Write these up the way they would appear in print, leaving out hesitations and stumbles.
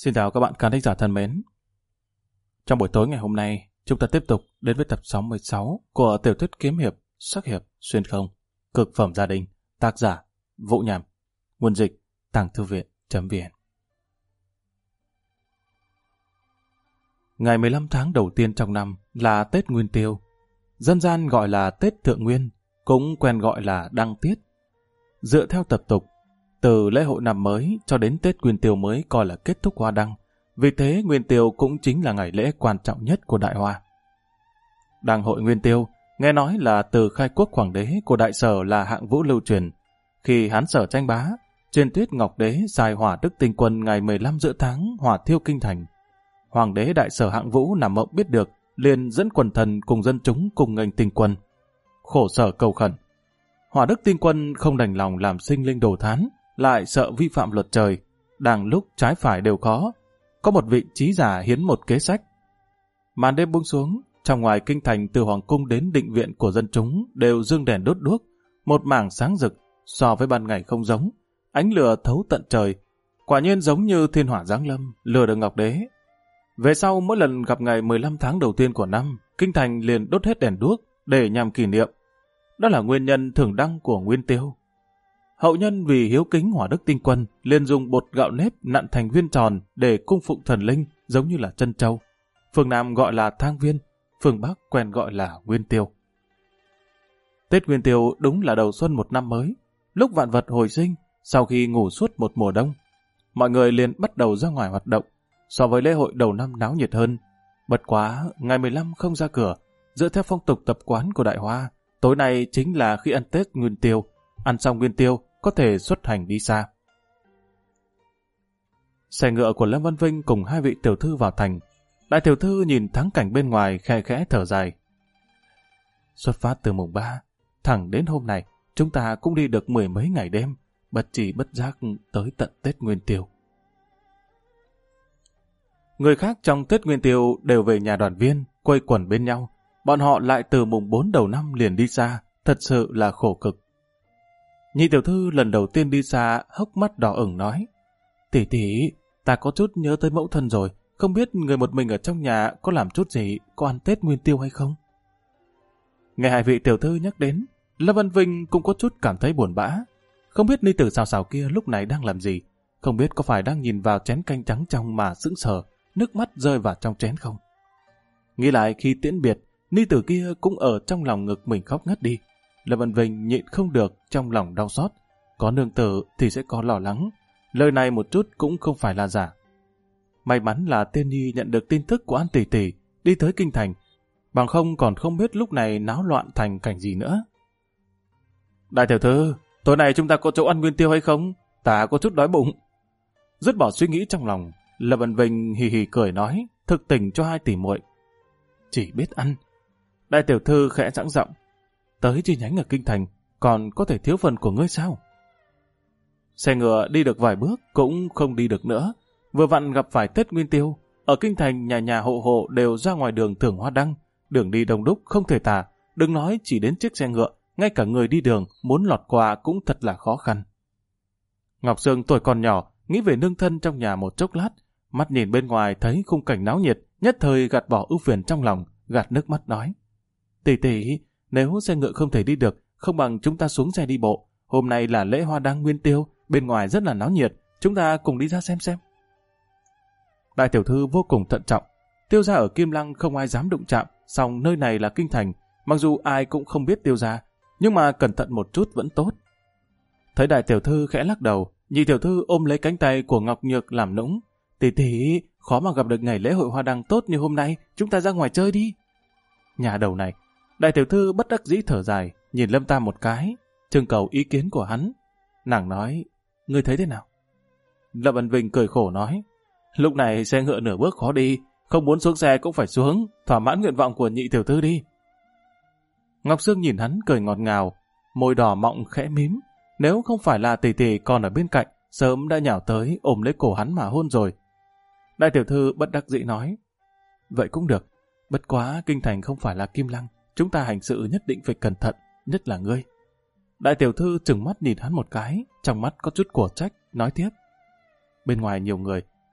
Xin chào các bạn khán thính giả thân mến. Trong buổi tối ngày hôm nay, chúng ta tiếp tục đến với tập 66 của tiểu thuyết kiếm hiệp, sắc hiệp, xuyên không, cực phẩm gia đình, tác giả Vũ Nhàm, nguồn dịch Tàng Thư Viện.vn. Ngày 15 tháng đầu tiên trong năm là Tết Nguyên Tiêu, dân gian gọi là Tết Thượng Nguyên, cũng quen gọi là Đăng Tiết. Dựa theo tập tục, từ lễ hội năm mới cho đến Tết Nguyên Tiêu mới coi là kết thúc hoa đăng, vì thế Nguyên Tiêu cũng chính là ngày lễ quan trọng nhất của Đại Hoa. Đăng hội Nguyên Tiêu, nghe nói là từ khai quốc hoàng đế của Đại Sở là Hạng Vũ lưu truyền. Khi Hán Sở tranh bá, truyền thuyết Ngọc Đế sai Hỏa Đức Tinh Quân ngày 15 giữa tháng hỏa thiêu kinh thành. Hoàng đế Đại Sở Hạng Vũ nằm mộng biết được, liền dẫn quần thần cùng dân chúng cùng nghênh Tinh Quân. Khổ sở cầu khẩn. Hỏa Đức Tinh Quân không đành lòng làm sinh linh đồ thán, lại sợ vi phạm luật trời, đang lúc trái phải đều khó. Có một vị trí giả hiến một kế sách. Màn đêm buông xuống, trong ngoài kinh thành từ hoàng cung đến định viện của dân chúng đều dương đèn đốt đuốc, một mảng sáng rực, so với ban ngày không giống, ánh lửa thấu tận trời, quả nhiên giống như thiên hỏa giáng lâm, lừa được Ngọc Đế. Về sau mỗi lần gặp ngày 15 tháng đầu tiên của năm, kinh thành liền đốt hết đèn đuốc để nhằm kỷ niệm. Đó là nguyên nhân thường đăng của Nguyên Tiêu. Hậu nhân vì hiếu kính Hỏa Đức Tinh Quân liền dùng bột gạo nếp nặn thành viên tròn để cung phụng thần linh giống như là chân châu. Phương Nam gọi là Thang Viên, phương Bắc quen gọi là Nguyên Tiêu. Tết Nguyên Tiêu đúng là đầu xuân một năm mới, lúc vạn vật hồi sinh, sau khi ngủ suốt một mùa đông. Mọi người liền bắt đầu ra ngoài hoạt động, so với lễ hội đầu năm náo nhiệt hơn. Bất quá, ngày 15 không ra cửa, dựa theo phong tục tập quán của Đại Hoa, tối nay chính là khi ăn Tết Nguyên Tiêu. Ăn xong Nguyên Tiêu, có thể xuất hành đi xa. Xe ngựa của Lâm Văn Vinh cùng hai vị tiểu thư vào thành. Đại tiểu thư nhìn thắng cảnh bên ngoài khe khẽ thở dài. Xuất phát từ mùng 3, thẳng đến hôm nay, chúng ta cũng đi được 10 mấy ngày đêm, bất tri bất giác tới tận Tết Nguyên Tiêu. Người khác trong Tết Nguyên Tiêu đều về nhà đoàn viên, quây quần bên nhau. Bọn họ lại từ mùng 4 đầu năm liền đi xa, thật sự là khổ cực. Nhị tiểu thư lần đầu tiên đi xa, hốc mắt đỏ ửng nói: Tỷ tỷ, ta có chút nhớ tới mẫu thân rồi, không biết người một mình ở trong nhà có làm chút gì, có ăn Tết Nguyên Tiêu hay không? Nghe hai vị tiểu thư nhắc đến, Lâm Văn Vinh cũng có chút cảm thấy buồn bã. Không biết ni tử xào xào kia lúc này đang làm gì, không biết có phải đang nhìn vào chén canh trắng trong mà sững sờ, nước mắt rơi vào trong chén không? Nghĩ lại khi tiễn biệt, ni tử kia cũng ở trong lòng ngực mình khóc ngất đi. Lâm Văn Vinh nhịn không được, trong lòng đau xót. Có nương tử thì sẽ có lo lắng. Lời này một chút cũng không phải là giả. May mắn là Tiên Nhi nhận được tin tức của An tỷ tỷ đi tới kinh thành, bằng không còn không biết lúc này náo loạn thành cảnh gì nữa. Đại tiểu thư, tối nay chúng ta có chỗ ăn Nguyên Tiêu hay không? Ta có chút đói bụng. Dứt bỏ suy nghĩ trong lòng, Lâm Văn Vinh hì hì cười nói, thực tình cho hai tỷ muội. Chỉ biết ăn. Đại tiểu thư khẽ giãng giọng. Tới chi nhánh ở kinh thành, còn có thể thiếu phần của ngươi sao? Xe ngựa đi được vài bước cũng không đi được nữa. Vừa vặn gặp phải Tết Nguyên Tiêu. Ở kinh thành nhà nhà hộ hộ đều ra ngoài đường thưởng hoa đăng. Đường đi đông đúc không thể tả. Đừng nói chỉ đến chiếc xe ngựa, ngay cả người đi đường muốn lọt qua cũng thật là khó khăn. Ngọc Sương tuổi còn nhỏ, nghĩ về nương thân trong nhà một chốc lát. Mắt nhìn bên ngoài thấy khung cảnh náo nhiệt, nhất thời gạt bỏ ưu phiền trong lòng, gạt nước mắt nói: Tỷ tỷ, nếu xe ngựa không thể đi được, không bằng chúng ta xuống xe đi bộ. Hôm nay là lễ hoa đăng Nguyên Tiêu, bên ngoài rất là náo nhiệt, chúng ta cùng đi ra xem. Đại tiểu thư vô cùng thận trọng. Tiêu gia ở Kim Lăng không ai dám đụng chạm, song nơi này là kinh thành, mặc dù ai cũng không biết Tiêu gia, nhưng mà cẩn thận một chút vẫn tốt. Thấy đại tiểu thư khẽ lắc đầu, nhị tiểu thư ôm lấy cánh tay của Ngọc Nhược làm nũng. Tỷ tỷ, khó mà gặp được ngày lễ hội hoa đăng tốt như hôm nay, chúng ta ra ngoài chơi đi. Nhà đầu này. Đại tiểu thư bất đắc dĩ thở dài, nhìn Lâm Tam một cái, trưng cầu ý kiến của hắn. Nàng nói, ngươi thấy thế nào? Lâm Văn Vinh cười khổ nói, lúc này xe ngựa nửa bước khó đi, không muốn xuống xe cũng phải xuống, thỏa mãn nguyện vọng của nhị tiểu thư đi. Ngọc Sương nhìn hắn cười ngọt ngào, môi đỏ mọng khẽ mím. Nếu không phải là tỷ tỷ còn ở bên cạnh, sớm đã nhào tới ôm lấy cổ hắn mà hôn rồi. Đại tiểu thư bất đắc dĩ nói, vậy cũng được, bất quá kinh thành không phải là Kim Lăng, chúng ta hành sự nhất định phải cẩn thận, nhất là ngươi. Đại tiểu thư trừng mắt nhìn hắn một cái, trong mắt có chút của trách, nói tiếp. Bên ngoài nhiều người,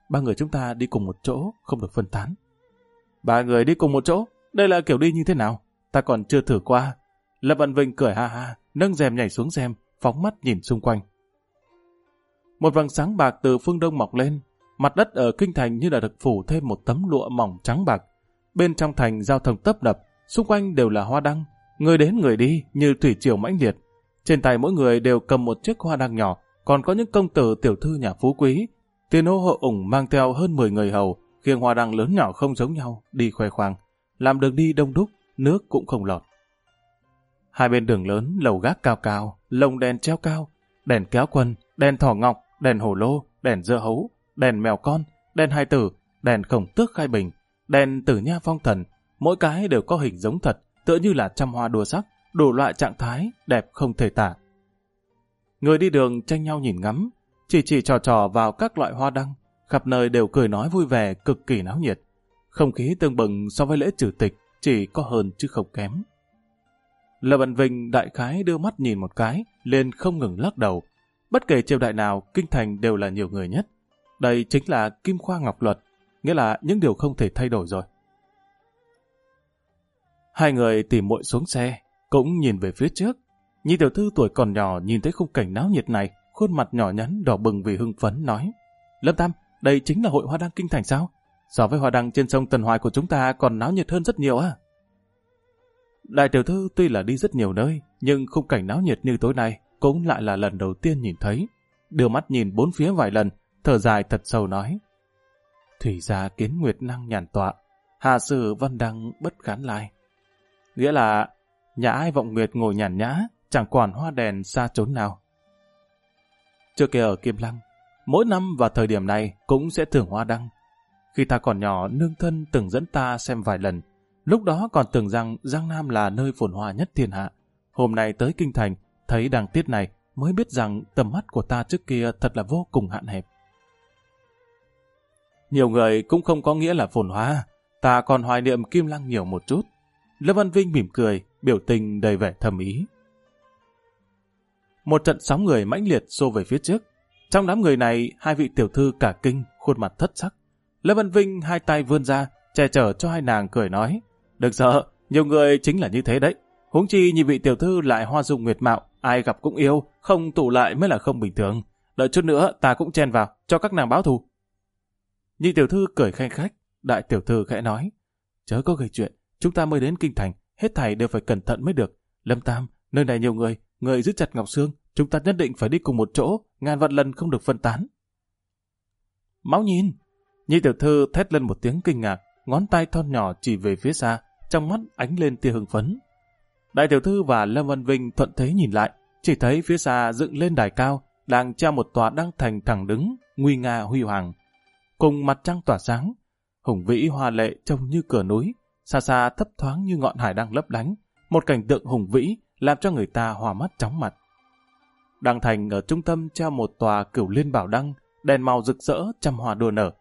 ba người chúng ta đi cùng một chỗ, không được phân tán. Ba người đi cùng một chỗ? Đây là kiểu đi như thế nào? Ta còn chưa thử qua. Lâm Văn Vinh cười ha ha, nâng rèm nhảy xuống rèm, phóng mắt nhìn xung quanh. Một vầng sáng bạc từ phương đông mọc lên, mặt đất ở kinh thành như đã được phủ thêm một tấm lụa mỏng trắng bạc. Bên trong thành giao thông tấp nập, xung quanh đều là hoa đăng, người đến người đi như thủy triều mãnh liệt. Trên tay mỗi người đều cầm một chiếc hoa đăng nhỏ, còn có những công tử tiểu thư nhà phú quý. Tiền ô hộ ủng mang theo hơn 10 người hầu, khiêng hoa đăng lớn nhỏ không giống nhau, đi khoe khoang, làm đường đi đông đúc, nước cũng không lọt. Hai bên đường lớn lầu gác cao cao, lồng đèn treo cao, đèn kéo quân, đèn thỏ ngọc, đèn hổ lô, đèn dưa hấu, đèn mèo con, đèn hai tử, đèn khổng tước khai bình, đèn tử nha phong thần, mỗi cái đều có hình giống thật, tựa như là trăm hoa đua sắc, đủ loại trạng thái, đẹp không thể tả. Người đi đường tranh nhau nhìn ngắm, chỉ trò vào các loại hoa đăng, khắp nơi đều cười nói vui vẻ, cực kỳ náo nhiệt. Không khí tương bừng so với lễ trừ tịch, chỉ có hơn chứ không kém. Lâm Văn Vinh đại khái đưa mắt nhìn một cái, liền không ngừng lắc đầu. Bất kể triều đại nào, kinh thành đều là nhiều người nhất. Đây chính là kim khoa ngọc luật, nghĩa là những điều không thể thay đổi rồi. Hai người tìm muội xuống xe, cũng nhìn về phía trước. Nhi tiểu thư tuổi còn nhỏ nhìn thấy khung cảnh náo nhiệt này, khuôn mặt nhỏ nhắn đỏ bừng vì hưng phấn nói: Lâm Tam, đây chính là hội hoa đăng kinh thành sao? So với hoa đăng trên sông Tần Hoài của chúng ta còn náo nhiệt hơn rất nhiều à? Đại tiểu thư tuy là đi rất nhiều nơi, nhưng khung cảnh náo nhiệt như tối nay cũng lại là lần đầu tiên nhìn thấy. Đưa mắt nhìn bốn phía vài lần, thở dài thật sâu nói: Thủy gia kiến nguyệt năng nhàn tọa, hà sử văn đăng bất khán lai. Nghĩa là nhà ai vọng nguyệt ngồi nhàn nhã, chẳng quản hoa đèn xa chốn nào. Trước kia ở Kim Lăng, mỗi năm vào thời điểm này cũng sẽ thưởng hoa đăng. Khi ta còn nhỏ, nương thân từng dẫn ta xem vài lần. Lúc đó còn tưởng rằng Giang Nam là nơi phồn hoa nhất thiên hạ. Hôm nay tới kinh thành, thấy đăng tiết này mới biết rằng tầm mắt của ta trước kia thật là vô cùng hạn hẹp. Nhiều người cũng không có nghĩa là phồn hoa, ta còn hoài niệm Kim Lăng nhiều một chút. Lâm Văn Vinh mỉm cười, biểu tình đầy vẻ thầm ý. Một trận sóng người mãnh liệt xô về phía trước. Trong đám người này, hai vị tiểu thư cả kinh, khuôn mặt thất sắc. Lâm Văn Vinh hai tay vươn ra, che chở cho hai nàng cười nói: Đừng sợ, nhiều người chính là như thế đấy. Huống chi nhị vị tiểu thư lại hoa dung nguyệt mạo, ai gặp cũng yêu, không tụ lại mới là không bình thường. Đợi chút nữa ta cũng chen vào, cho các nàng báo thù. Nhị tiểu thư cười khanh khách, đại tiểu thư khẽ nói: Chớ có gây chuyện, chúng ta mới đến kinh thành, hết thảy đều phải cẩn thận mới được. Lâm Tam, nơi này nhiều người giữ chặt Ngọc Sương, chúng ta nhất định phải đi cùng một chỗ, ngàn vạn lần không được phân tán. Máu nhìn! Nhị tiểu thư thét lên một tiếng kinh ngạc, ngón tay thon nhỏ chỉ về phía xa, trong mắt ánh lên tia hưng phấn. Đại tiểu thư và Lâm Văn Vinh thuận thế nhìn lại, chỉ thấy phía xa dựng lên đài cao, đang treo một tòa đăng thành thẳng đứng, nguy nga huy hoàng. Cùng mặt trăng tỏa sáng, hùng vĩ hoa lệ trông như cửa núi, xa xa thấp thoáng như ngọn hải đăng lấp lánh, một cảnh tượng hùng vĩ làm cho người ta hoa mắt chóng mặt. Đăng thành ở trung tâm treo một tòa cửu liên bảo đăng, đèn màu rực rỡ, trăm hoa đua nở.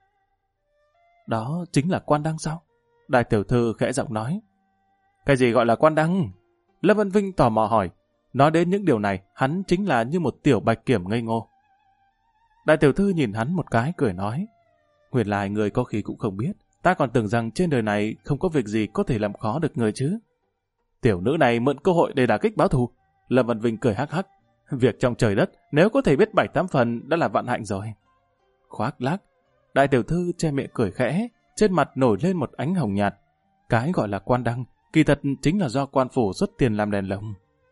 Đó chính là quan đăng sao? Đại tiểu thư khẽ giọng nói. Cái gì gọi là quan đăng? Lâm Văn Vinh tò mò hỏi. Nói đến những điều này, hắn chính là như một tiểu bạch kiểm ngây ngô. Đại tiểu thư nhìn hắn một cái cười nói: Nguyên lai người có khi cũng không biết, ta còn tưởng rằng trên đời này không có việc gì có thể làm khó được người chứ. Tiểu nữ này mượn cơ hội để đả kích báo thù. Lâm Văn Vinh cười hắc hắc. Việc trong trời đất, nếu có thể biết 7-8 phần đã là vạn hạnh rồi. Khoác lác. Đại tiểu thư che miệng cười khẽ, trên mặt nổi lên một ánh hồng nhạt. Cái gọi là quan đăng, kỳ thật chính là do quan phủ xuất tiền làm đèn lồng.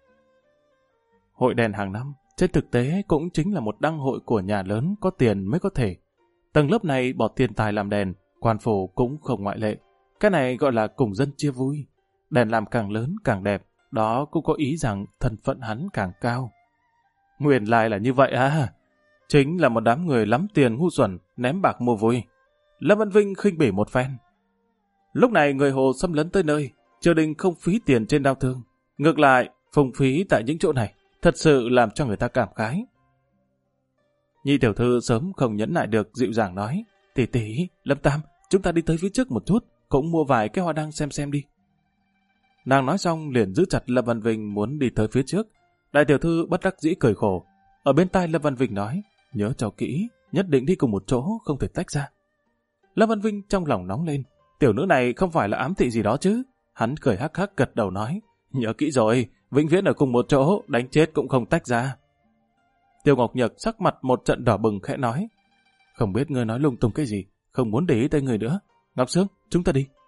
Hội đèn hàng năm, trên thực tế cũng chính là một đăng hội của nhà lớn có tiền mới có thể. Tầng lớp này bỏ tiền tài làm đèn, quan phủ cũng không ngoại lệ. Cái này gọi là cùng dân chia vui. Đèn làm càng lớn càng đẹp, đó cũng có ý rằng thân phận hắn càng cao. Nguyên lai là như vậy à? Chính là một đám người lắm tiền ngu xuẩn, ném bạc mua vui. Lâm Văn Vinh khinh bỉ một phen. Lúc này người Hồ xâm lấn tới nơi, triều đình không phí tiền trên đao thương. Ngược lại, phung phí tại những chỗ này, thật sự làm cho người ta cảm khái. Nhị tiểu thư sớm không nhẫn nại được, dịu dàng nói: Tỷ tỷ, Lâm Tam, chúng ta đi tới phía trước một chút, cũng mua vài cái hoa đăng xem đi. Nàng nói xong liền giữ chặt Lâm Văn Vinh muốn đi tới phía trước. Đại tiểu thư bất đắc dĩ cười khổ. Ở bên tai Lâm Văn Vinh nói: Nhớ cho kỹ, nhất định đi cùng một chỗ, không thể tách ra. Lâm Văn Vinh trong lòng nóng lên. Tiểu nữ này không phải là ám thị gì đó chứ? Hắn cười hắc hắc gật đầu nói, nhớ kỹ rồi, vĩnh viễn ở cùng một chỗ, đánh chết cũng không tách ra. Tiêu Ngọc Nhược sắc mặt một trận đỏ bừng khẽ nói, không biết ngươi nói lung tung cái gì, không muốn để ý tới người nữa. Ngọc Sương, chúng ta đi.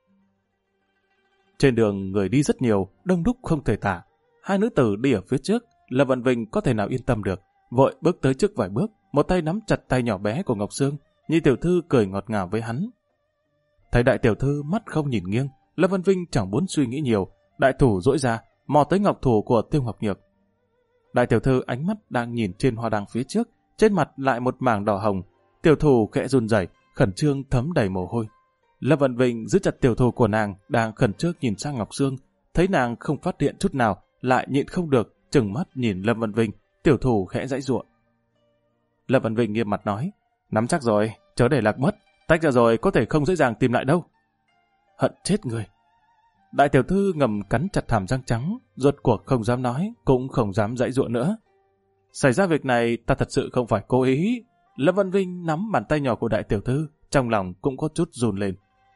Trên đường người đi rất nhiều, đông đúc không thể tả. Hai nữ tử đi ở phía trước, Lâm Văn Vinh có thể nào yên tâm được, vội bước tới trước vài bước, một tay nắm chặt tay nhỏ bé của Ngọc Sương, Nhị tiểu thư cười ngọt ngào với hắn. Thấy đại tiểu thư mắt không nhìn nghiêng, Lâm Văn Vinh chẳng muốn suy nghĩ nhiều, đại thủ duỗi ra, mò tới ngọc thủ của Tiêu Ngọc Nhược. Đại tiểu thư ánh mắt đang nhìn trên hoa đăng phía trước, trên mặt lại một mảng đỏ hồng, tiểu thủ khẽ run rẩy, khẩn trương thấm đầy mồ hôi. Lâm Văn Vinh giữ chặt tiểu thủ của nàng, đang khẩn trương nhìn sang Ngọc Sương, thấy nàng không phát hiện chút nào, lại nhịn không được, trừng mắt nhìn Lâm Văn Vinh, tiểu thủ khẽ giãy giụa. Lâm Văn Vinh nghiêm mặt nói, nắm chắc rồi, chớ để lạc mất, tách ra rồi có thể không dễ dàng tìm lại đâu. Hận chết người. Đại tiểu thư ngầm cắn chặt hàm răng trắng, rốt cuộc không dám nói, cũng không dám giãy giụa nữa. Xảy ra việc này ta thật sự không phải cố ý. Lâm Văn Vinh nắm bàn tay nhỏ của đại tiểu thư, trong lòng cũng có chút run lên.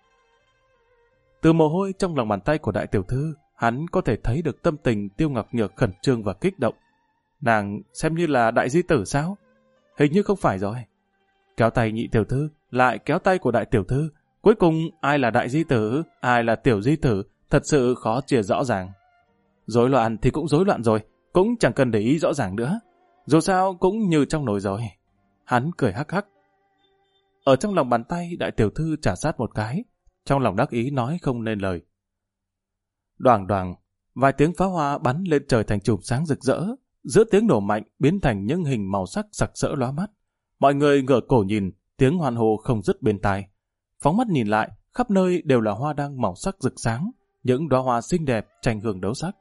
Từ mồ hôi trong lòng bàn tay của đại tiểu thư, hắn có thể thấy được tâm tình Tiêu Ngọc Nhược khẩn trương và kích động. Nàng xem như là đại di tử sao? Hình như không phải rồi. Kéo tay nhị tiểu thư, lại kéo tay của đại tiểu thư. Cuối cùng ai là đại di tử, ai là tiểu di tử, thật sự khó chia rõ ràng. Rối loạn thì cũng rối loạn rồi, cũng chẳng cần để ý rõ ràng nữa. Dù sao cũng như trong nồi rồi. Hắn cười hắc hắc. Ở trong lòng bàn tay đại tiểu thư trả sát một cái, trong lòng đắc ý nói không nên lời. Đoàng đoàng, vài tiếng pháo hoa bắn lên trời thành chùm sáng rực rỡ, giữa tiếng nổ mạnh biến thành những hình màu sắc sặc sỡ lóa mắt. Mọi người ngửa cổ nhìn, tiếng hoan hô không dứt bên tai. Phóng mắt nhìn lại, khắp nơi đều là hoa đăng màu sắc rực sáng, những đóa hoa xinh đẹp tranh hương đấu sắc.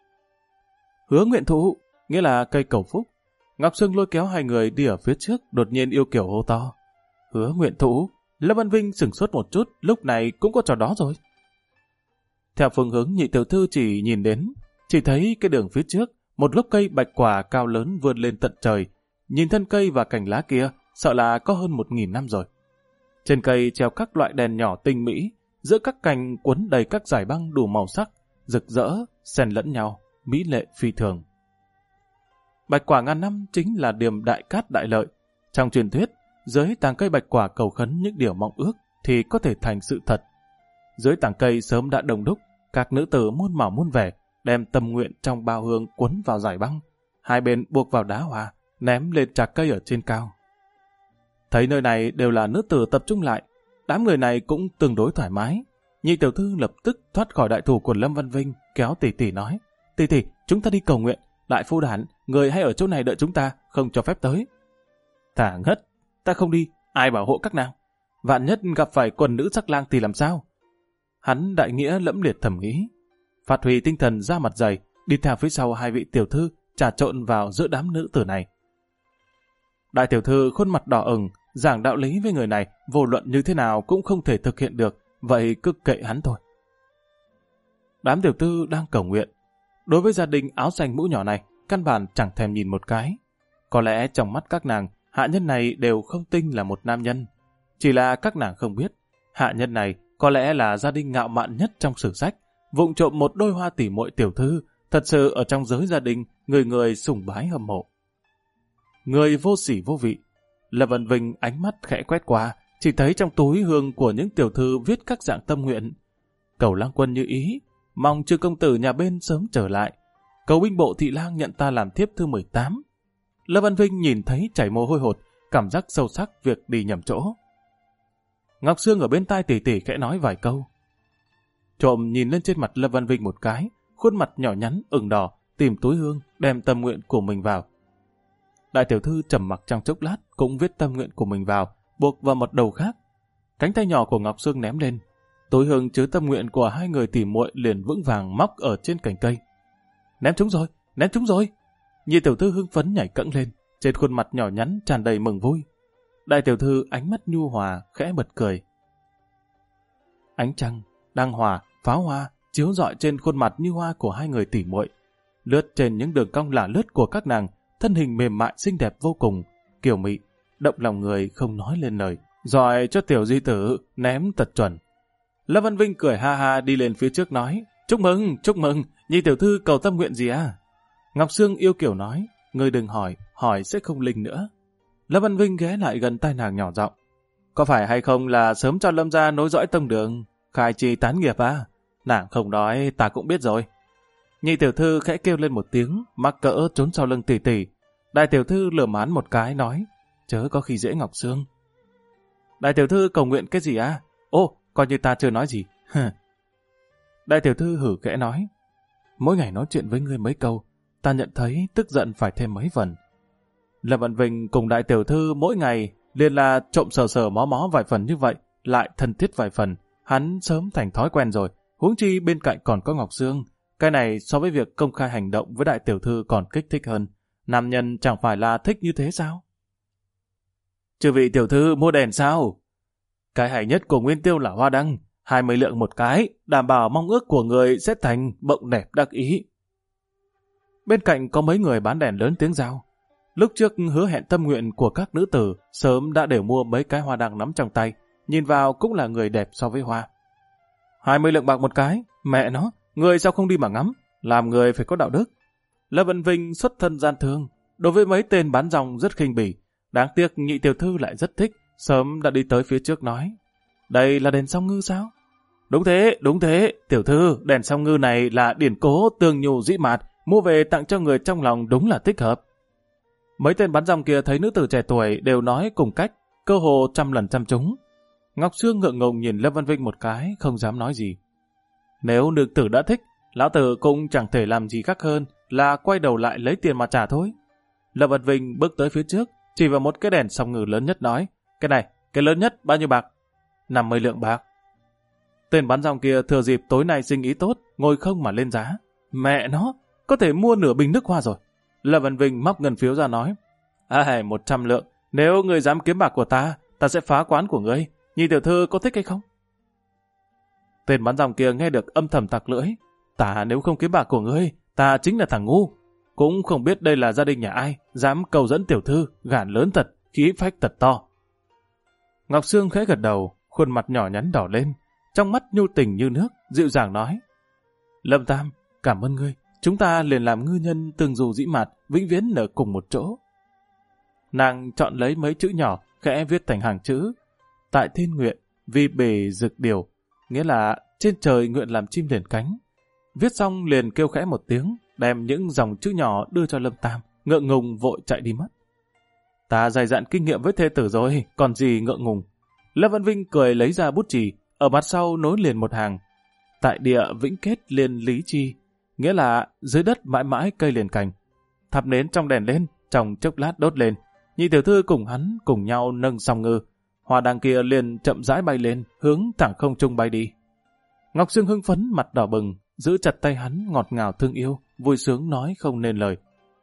Hứa Nguyện Thụ, nghĩa là cây cầu phúc. Ngọc Sương lôi kéo hai người đi ở phía trước, đột nhiên yêu kiểu hô to. Hứa Nguyện Thụ. Lâm Văn Vinh sửng sốt một chút, lúc này cũng có trò đó rồi. Theo phương hướng nhị tiểu thư chỉ nhìn đến, chỉ thấy cái đường phía trước, một gốc cây bạch quả cao lớn vươn lên tận trời. Nhìn thân cây và cành lá kia, sợ là có hơn 1000 năm rồi. Trên cây treo các loại đèn nhỏ tinh mỹ, giữa các cành quấn đầy các dải băng đủ màu sắc, rực rỡ, xen lẫn nhau, mỹ lệ phi thường. Bạch quả ngàn năm chính là điểm đại cát đại lợi. Trong truyền thuyết, dưới tàng cây bạch quả cầu khấn những điều mong ước thì có thể thành sự thật. Dưới tàng cây sớm đã đông đúc, các nữ tử muôn màu muôn vẻ, đem tâm nguyện trong bao hương quấn vào dải băng, hai bên buộc vào đá hoa, ném lên trạc cây ở trên cao. Thấy nơi này đều là nữ tử tập trung lại, đám người này cũng tương đối thoải mái. Nhị tiểu thư lập tức thoát khỏi đại thủ của Lâm Văn Vinh, kéo tỷ tỷ nói, tỷ tỷ, chúng ta đi cầu nguyện, đại phu đản, người hay ở chỗ này đợi chúng ta, không cho phép tới. Thả ngất, ta không đi, ai bảo hộ các nàng? Vạn nhất gặp phải quần nữ sắc lang thì làm sao? Hắn đại nghĩa lẫm liệt thầm nghĩ. Phát huy tinh thần ra mặt dày, đi theo phía sau hai vị tiểu thư, trà trộn vào giữa đám nữ tử này. Đại tiểu thư khuôn mặt đỏ ửng, giảng đạo lý với người này, vô luận như thế nào cũng không thể thực hiện được, vậy cứ kệ hắn thôi. Đám tiểu thư đang cầu nguyện. Đối với gia đình áo xanh mũ nhỏ này, căn bản chẳng thèm nhìn một cái. Có lẽ trong mắt các nàng, hạ nhân này đều không tin là một nam nhân. Chỉ là các nàng không biết, hạ nhân này có lẽ là gia đình ngạo mạn nhất trong sử sách, vụng trộm một đôi hoa tỷ muội tiểu thư, thật sự ở trong giới gia đình, người người sùng bái hâm mộ. Người vô sỉ vô vị. Lâm Văn Vinh ánh mắt khẽ quét qua, chỉ thấy trong túi hương của những tiểu thư viết các dạng tâm nguyện. Cầu lang quân như ý, mong chư công tử nhà bên sớm trở lại. Cầu binh bộ thị lang nhận ta làm thiếp thứ 18. Lâm Văn Vinh nhìn thấy chảy mồ hôi hột, cảm giác sâu sắc việc đi nhầm chỗ. Ngọc Sương ở bên tai tỷ tỷ khẽ nói vài câu. Trộm nhìn lên trên mặt Lâm Văn Vinh một cái, khuôn mặt nhỏ nhắn ửng đỏ, tìm túi hương, đem tâm nguyện của mình vào. Đại tiểu thư trầm mặc trong chốc lát, cũng viết tâm nguyện của mình vào, buộc vào một đầu khác. Cánh tay nhỏ của Ngọc Sương ném lên, túi hương chứa tâm nguyện của hai người tỉ muội liền vững vàng móc ở trên cành cây. Ném chúng rồi, ném chúng rồi! Nhị tiểu thư hưng phấn nhảy cẫng lên, trên khuôn mặt nhỏ nhắn tràn đầy mừng vui. Đại tiểu thư ánh mắt nhu hòa, khẽ bật cười. Ánh trăng, đăng hòa, pháo hoa chiếu rọi trên khuôn mặt như hoa của hai người tỉ muội, lướt trên những đường cong lả lướt của các nàng, thân hình mềm mại xinh đẹp vô cùng, kiều mị, động lòng người không nói lên lời. Giỏi cho tiểu di tử, ném thật chuẩn. Lâm Văn Vinh cười ha ha đi lên phía trước nói, chúc mừng, nhị tiểu thư cầu tâm nguyện gì à? Ngọc Sương yêu kiểu nói, ngươi đừng hỏi sẽ không linh nữa. Lâm Văn Vinh ghé lại gần tai nàng nhỏ giọng, có phải hay không là sớm cho Lâm gia nối dõi tông đường, khai trì tán nghiệp à? Nàng không nói, ta cũng biết rồi. Nhị tiểu thư khẽ kêu lên một tiếng, mắc cỡ trốn sau lưng tỷ tỷ. Đại tiểu thư lườm hắn một cái nói, chớ có khi dễ Ngọc Sương. Đại tiểu thư cầu nguyện cái gì à? Ô, coi như ta chưa nói gì. Đại tiểu thư hử khẽ nói, mỗi ngày nói chuyện với ngươi mấy câu, ta nhận thấy tức giận phải thêm mấy phần. Lâm Văn Vinh cùng đại tiểu thư mỗi ngày liền là trộm sờ mó mó vài phần như vậy, lại thân thiết vài phần, hắn sớm thành thói quen rồi, huống chi bên cạnh còn có Ngọc Sương. Cái này so với việc công khai hành động với đại tiểu thư còn kích thích hơn. Nam nhân chẳng phải là thích như thế sao? Chư vị tiểu thư mua đèn sao? Cái hay nhất của Nguyên Tiêu là hoa đăng, 20 lượng một cái, đảm bảo mong ước của người sẽ thành mộng đẹp đắc ý. Bên cạnh có mấy người bán đèn lớn tiếng rao. Lúc trước hứa hẹn tâm nguyện của các nữ tử sớm đã đều mua mấy cái hoa đăng nắm trong tay, nhìn vào cũng là người đẹp so với hoa. 20 lượng bạc một cái, mẹ nó, người sao không đi mà ngắm, làm người phải có đạo đức. Lâm Văn Vinh xuất thân gian thương, đối với mấy tên bán rong rất khinh bỉ, đáng tiếc nhị tiểu thư lại rất thích, sớm đã đi tới phía trước nói, đây là đèn song ngư sao? Đúng thế, tiểu thư, đèn song ngư này là điển cố tương nhu dĩ mạt, mua về tặng cho người trong lòng đúng là thích hợp. Mấy tên bán rong kia thấy nữ tử trẻ tuổi đều nói cùng cách, cơ hồ trăm lần trăm trúng. Ngọc Sương ngượng ngùng nhìn Lâm Văn Vinh một cái, không dám nói gì. Nếu nương tử đã thích, lão tử cũng chẳng thể làm gì khác hơn là quay đầu lại lấy tiền mà trả thôi. Lâm Văn Vinh bước tới phía trước, chỉ vào một cái đèn song ngư lớn nhất nói, cái này, cái lớn nhất bao nhiêu bạc? 50 lượng bạc. Tên bán rong kia thừa dịp tối nay sinh ý tốt, ngồi không mà lên giá. Mẹ nó, có thể mua nửa bình nước hoa rồi. Lâm Văn Vinh móc ngân phiếu ra nói, 100 lượng, nếu ngươi dám kiếm bạc của ta sẽ phá quán của ngươi. Nhị tiểu thư có thích hay không? Tên bán rong kia nghe được âm thầm tặc lưỡi, ta nếu không kiếm bạc của ngươi, ta chính là thằng ngu. Cũng không biết đây là gia đình nhà ai, dám cầu dẫn tiểu thư, gàn lớn thật, khí phách thật to. Ngọc Sương khẽ gật đầu, khuôn mặt nhỏ nhắn đỏ lên, trong mắt nhu tình như nước, dịu dàng nói, Lâm Tam, cảm ơn ngươi, chúng ta liền làm ngư nhân tương dù dĩ mạt, vĩnh viễn ở cùng một chỗ. Nàng chọn lấy mấy chữ nhỏ, khẽ viết thành hàng chữ, tại thiên nguyện, vì bể rực điều, nghĩa là trên trời nguyện làm chim liền cánh. Viết xong liền kêu khẽ một tiếng, đem những dòng chữ nhỏ đưa cho Lâm Tam, ngượng ngùng vội chạy đi mất. Ta dày dặn kinh nghiệm với thê tử rồi, còn gì ngượng ngùng. Lâm Văn Vinh cười lấy ra bút chì, ở mặt sau nối liền một hàng. Tại địa vĩnh kết liền lý chi, nghĩa là dưới đất mãi mãi cây liền cành. Thắp nến trong đèn lên, trong chốc lát đốt lên. Nhị tiểu thư cùng hắn cùng nhau nâng song ngư. Hoa đăng kia liền chậm rãi bay lên, hướng thẳng không trung bay đi. Ngọc Sương hưng phấn mặt đỏ bừng, giữ chặt tay hắn ngọt ngào thương yêu, vui sướng nói không nên lời.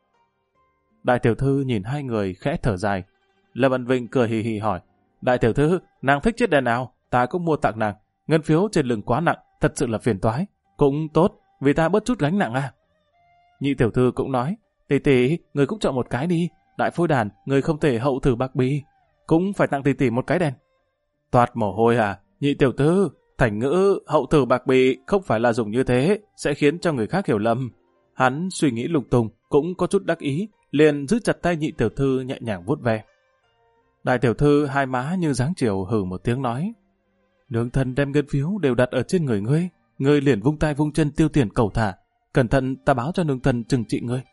Đại tiểu thư nhìn hai người khẽ thở dài. Lâm Văn Vinh cười hì hì hỏi, đại tiểu thư, nàng thích chiếc đèn nào? Ta cũng mua tặng nàng. Ngân phiếu trên lưng quá nặng, thật sự là phiền toái. Cũng tốt, vì ta bớt chút gánh nặng à. Nhị tiểu thư cũng nói, tỷ tỷ, người cũng chọn một cái đi. Đại phôi đàn, người không thể hậu thử bạc bì, cũng phải tặng tỷ tỷ một cái đèn. Toát mồ hôi à? Nhị tiểu thư, thành ngữ hậu thử bạc bì không phải là dùng như thế, sẽ khiến cho người khác hiểu lầm. Hắn suy nghĩ lung tung, cũng có chút đắc ý, liền giữ chặt tay nhị tiểu thư nhẹ nhàng vuốt ve. Đại tiểu thư hai má như dáng chiều hừ một tiếng nói, nương thân đem ngân phiếu đều đặt ở trên người ngươi, ngươi liền vung tay vung chân tiêu tiền cầu thả, cẩn thận ta báo cho nương thân trừng trị ngươi.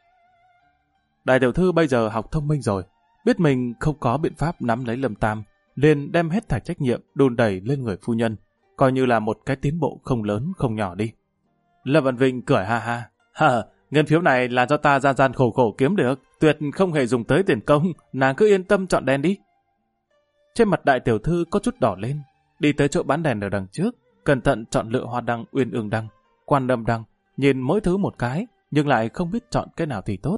Đại tiểu thư bây giờ học thông minh rồi, biết mình không có biện pháp nắm lấy Lâm Tam, liền đem hết thảy trách nhiệm đùn đẩy lên người phu nhân, coi như là một cái tiến bộ không lớn không nhỏ đi. Lâm Văn Vinh cười ha ha, ngân phiếu này là do ta gian gian khổ khổ kiếm được, tuyệt không hề dùng tới tiền công, nàng cứ yên tâm chọn đèn đi. Trên mặt đại tiểu thư có chút đỏ lên, đi tới chỗ bán đèn ở đằng trước, cẩn thận chọn lựa hoa đăng, uyên ương đăng, quan âm đăng, nhìn mỗi thứ một cái, nhưng lại không biết chọn cái nào thì tốt.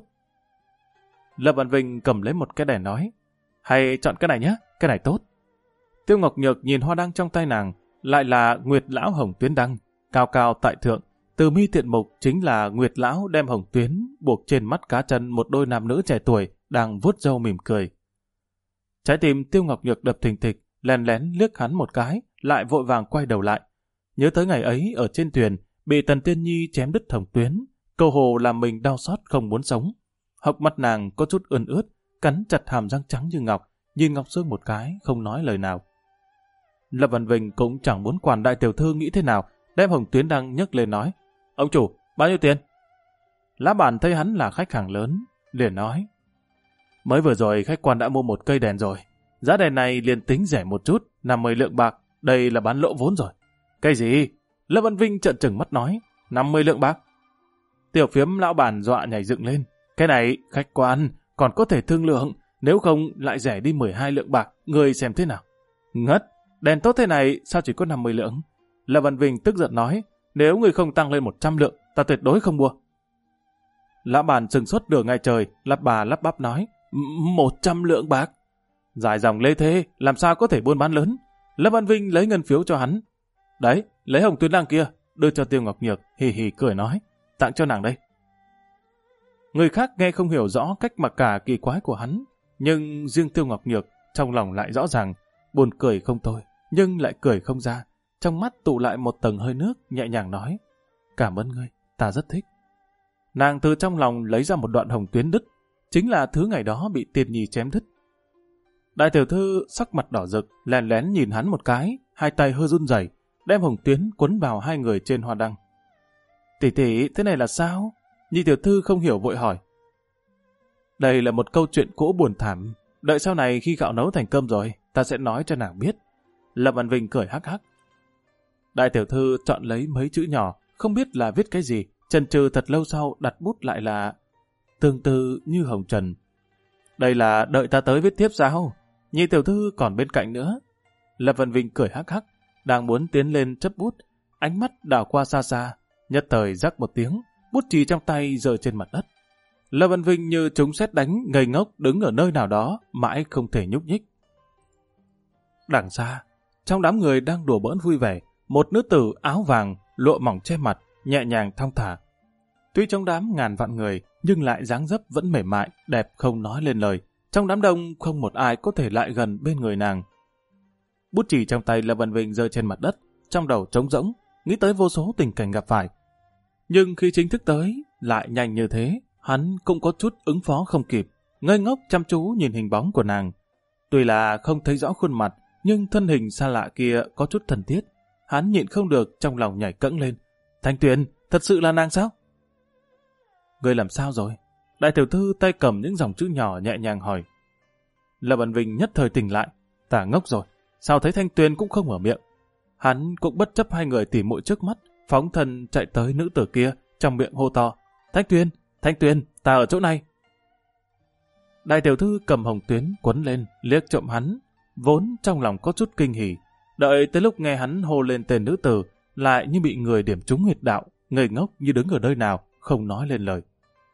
Lâm Văn Vinh cầm lấy một cái đèn nói, hay chọn cái này nhé, cái này tốt. Tiêu Ngọc Nhược nhìn hoa đăng trong tay nàng, lại là Nguyệt Lão Hồng Tuyến đăng, cao cao tại thượng, từ mi thiện mục chính là Nguyệt Lão đem hồng tuyến buộc trên mắt cá chân một đôi nam nữ trẻ tuổi đang vuốt râu mỉm cười. Trái tim Tiêu Ngọc Nhược đập thình thịch, lén lén liếc hắn một cái, lại vội vàng quay đầu lại. Nhớ tới ngày ấy ở trên thuyền, bị Tần Tiên Nhi chém đứt hồng tuyến, câu hồ làm mình đau xót không muốn sống. Hốc mắt nàng có chút ươn ướt, cắn chặt hàm răng trắng như ngọc, nhìn Ngọc Sương một cái, không nói lời nào. Lâm Văn Vinh cũng chẳng muốn quản đại tiểu thư nghĩ thế nào, đem hồng tuyến đang nhấc lên nói: Ông chủ, bao nhiêu tiền? Lá bản thấy hắn là khách hàng lớn, liền nói: Mới vừa rồi khách quan đã mua một cây đèn rồi. Giá đèn này liền tính rẻ một chút, 50 lượng bạc, đây là bán lỗ vốn rồi. Cái gì? Lâm Văn Vinh trợn trừng mắt nói: 50 lượng bạc? Tiểu phiếm lão bản dọa nhảy dựng lên: Cái này, khách quan, còn có thể thương lượng, nếu không lại rẻ đi 12 lượng bạc, người xem thế nào. Ngất, đèn tốt thế này sao chỉ có 50 lượng? Lâm Văn Vinh tức giận nói: Nếu người không tăng lên 100 lượng, ta tuyệt đối không mua. Lão bản sừng sốt nửa ngày trời, lắp bà lắp bắp nói: 100 lượng bạc? Dài dòng lê thế, làm sao có thể buôn bán lớn? Lâm Văn Vinh lấy ngân phiếu cho hắn. Đấy, lấy hồng tuyến đăng kia, đưa cho Tiêu Ngọc Nhược, hì hì cười nói: Tặng cho nàng đây. Người khác nghe không hiểu rõ cách mặc cả kỳ quái của hắn, nhưng riêng Tiêu Ngọc Nhược trong lòng lại rõ ràng, buồn cười không thôi, nhưng lại cười không ra. Trong mắt tụ lại một tầng hơi nước, nhẹ nhàng nói: Cảm ơn ngươi, ta rất thích. Nàng từ trong lòng lấy ra một đoạn hồng tuyến đứt, chính là thứ ngày đó bị Tiên Nhi chém đứt. Đại tiểu thư sắc mặt đỏ rực, lén lén nhìn hắn một cái, hai tay hơi run rẩy, đem hồng tuyến quấn vào hai người trên hoa đăng. Tỷ tỷ, thế này là sao? Nhị tiểu thư không hiểu vội hỏi. Đây là một câu chuyện cũ buồn thảm, đợi sau này khi gạo nấu thành cơm rồi, ta sẽ nói cho nàng biết. Lâm Văn Vinh cười hắc hắc. Đại tiểu thư chọn lấy mấy chữ nhỏ, không biết là viết cái gì, chần chừ thật lâu sau đặt bút lại là tương tư như hồng trần. Đây là đợi ta tới viết tiếp sao? Nhị tiểu thư còn bên cạnh nữa. Lâm Văn Vinh cười hắc hắc, đang muốn tiến lên chấp bút, ánh mắt đảo qua xa xa, nhất thời rắc một tiếng, bút chì trong tay rơi trên mặt đất. Lâm Văn Vinh như trúng sét đánh, ngây ngốc đứng ở nơi nào đó, mãi không thể nhúc nhích. Đằng xa, trong đám người đang đùa bỡn vui vẻ, một nữ tử áo vàng, lụa mỏng che mặt, nhẹ nhàng thong thả. Tuy trong đám ngàn vạn người, nhưng lại dáng dấp vẫn mềm mại, đẹp không nói lên lời. Trong đám đông không một ai có thể lại gần bên người nàng. Bút chì trong tay Lâm Văn Vinh rơi trên mặt đất, trong đầu trống rỗng, nghĩ tới vô số tình cảnh gặp phải. Nhưng khi chính thức tới, lại nhanh như thế, hắn cũng có chút ứng phó không kịp, ngây ngốc chăm chú nhìn hình bóng của nàng. Tuy là không thấy rõ khuôn mặt, nhưng thân hình xa lạ kia có chút thân thiết. Hắn nhịn không được trong lòng nhảy cẫng lên. Thanh Tuyền, thật sự là nàng sao? Ngươi làm sao rồi? Đại tiểu thư tay cầm những dòng chữ nhỏ nhẹ nhàng hỏi. Lâm Văn Vinh nhất thời tỉnh lại. Ta ngốc rồi, sao thấy Thanh Tuyền cũng không mở miệng. Hắn cũng bất chấp hai người tỉ muội trước mắt, phóng thân chạy tới nữ tử kia, trong miệng hô to. Thanh Tuyền, ta ở chỗ này. Đại tiểu thư cầm hồng tuyến quấn lên, liếc trộm hắn, vốn trong lòng có chút kinh hỉ. Đợi tới lúc nghe hắn hô lên tên nữ tử, lại như bị người điểm trúng huyệt đạo, ngây ngốc như đứng ở nơi nào, không nói lên lời.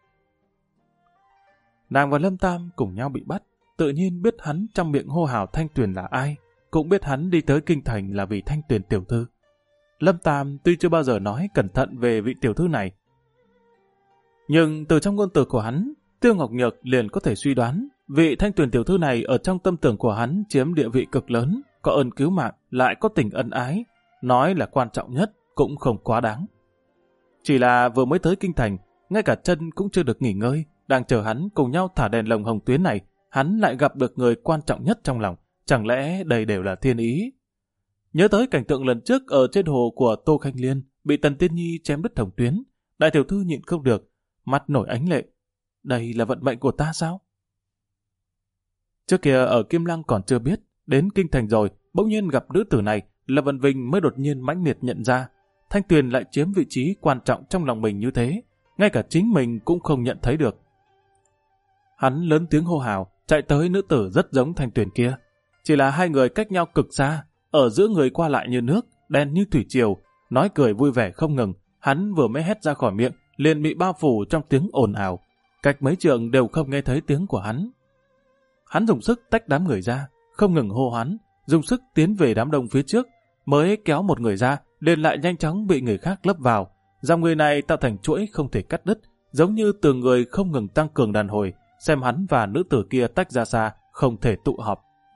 Nàng và Lâm Tam cùng nhau bị bắt, tự nhiên biết hắn trong miệng hô hào Thanh Tuyền là ai, cũng biết hắn đi tới kinh thành là vì Thanh Tuyền tiểu thư. Lâm Tam tuy chưa bao giờ nói cẩn thận về vị tiểu thư này, nhưng từ trong ngôn từ của hắn, Tiêu Ngọc Nhược liền có thể suy đoán vị Thanh Tuyền tiểu thư này ở trong tâm tưởng của hắn chiếm địa vị cực lớn, có ơn cứu mạng, lại có tình ân ái, nói là quan trọng nhất cũng không quá đáng. Chỉ là vừa mới tới kinh thành, ngay cả chân cũng chưa được nghỉ ngơi, đang chờ hắn cùng nhau thả đèn lồng hồng tuyến này, hắn lại gặp được người quan trọng nhất trong lòng, chẳng lẽ đây đều là thiên ý? Nhớ tới cảnh tượng lần trước ở trên hồ của Tô Khanh Liên, bị Tần Tiên Nhi chém đứt hồng tuyến, đại tiểu thư nhịn không được, mắt nổi ánh lệ. Đây là vận mệnh của ta sao? Trước kia ở Kim Lăng còn chưa biết, đến kinh thành rồi, bỗng nhiên gặp nữ tử này, Lâm Văn Vinh mới đột nhiên mãnh liệt nhận ra, Thanh Tuyền lại chiếm vị trí quan trọng trong lòng mình như thế, ngay cả chính mình cũng không nhận thấy được. Hắn lớn tiếng hô hào, chạy tới nữ tử rất giống Thanh Tuyền kia. Chỉ là hai người cách nhau cực xa, ở giữa người qua lại như nước, đen như thủy triều, nói cười vui vẻ không ngừng. Hắn vừa mới hét ra khỏi miệng, liền bị bao phủ trong tiếng ồn ào. Cách mấy trượng đều không nghe thấy tiếng của hắn. Hắn dùng sức tách đám người ra, không ngừng hô hoán, dùng sức tiến về đám đông phía trước, mới kéo một người ra, liền lại nhanh chóng bị người khác lấp vào. Dòng người này tạo thành chuỗi không thể cắt đứt, giống như từng người không ngừng tăng cường đàn hồi, xem hắn và nữ tử kia tách ra xa, không thể tụ họp.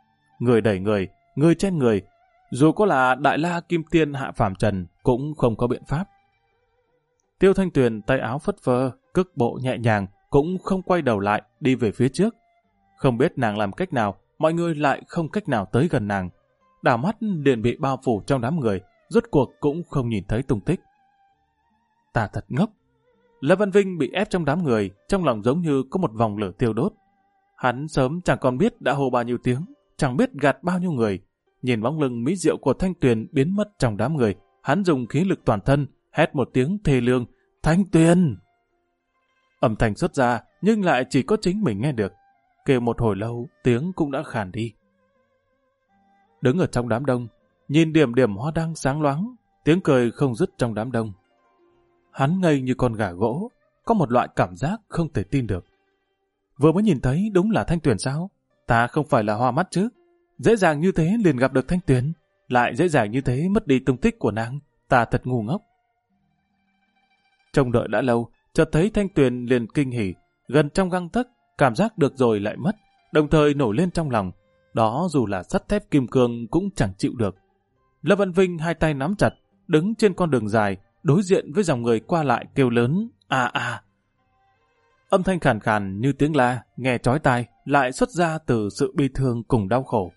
người đẩy người, người chen người. Dù có là Đại La Kim Tiên hạ phàm trần cũng không có biện pháp. Tiêu Thanh Tuyền tay áo phất phơ, cước bộ nhẹ nhàng, cũng không quay đầu lại đi về phía trước. Không biết nàng làm cách nào, mọi người lại không cách nào tới gần nàng. Đảo mắt liền bị bao phủ trong đám người, rốt cuộc cũng không nhìn thấy tung tích. Ta thật ngốc. Lâm Văn Vinh bị ép trong đám người, trong lòng giống như có một vòng lửa tiêu đốt. Hắn sớm chẳng còn biết đã hô bao nhiêu tiếng, chẳng biết gạt bao nhiêu người. Nhìn bóng lưng mỹ diệu của Thanh Tuyền biến mất trong đám người, hắn dùng khí lực toàn thân, hét một tiếng thê lương, Thanh Tuyền! Âm thanh xuất ra, nhưng lại chỉ có chính mình nghe được. Kêu một hồi lâu, tiếng cũng đã khàn đi. Đứng ở trong đám đông, nhìn điểm điểm hoa đăng sáng loáng, tiếng cười không dứt trong đám đông. Hắn ngây như con gà gỗ, có một loại cảm giác không thể tin được. Vừa mới nhìn thấy đúng là Thanh Tuyền sao? Ta không phải là hoa mắt chứ? Dễ dàng như thế liền gặp được Thanh Tuyền, lại dễ dàng như thế mất đi tung tích của nàng, ta thật ngu ngốc. Trông đợi đã lâu, chợt thấy Thanh Tuyền liền kinh hỉ, gần trong gang tấc, cảm giác được rồi lại mất, đồng thời nổi lên trong lòng. Đó dù là sắt thép kim cương cũng chẳng chịu được. Lâm Văn Vinh hai tay nắm chặt, đứng trên con đường dài, đối diện với dòng người qua lại kêu lớn, a. Âm thanh khàn khàn như tiếng la, nghe chói tai, lại xuất ra từ sự bi thương cùng đau khổ.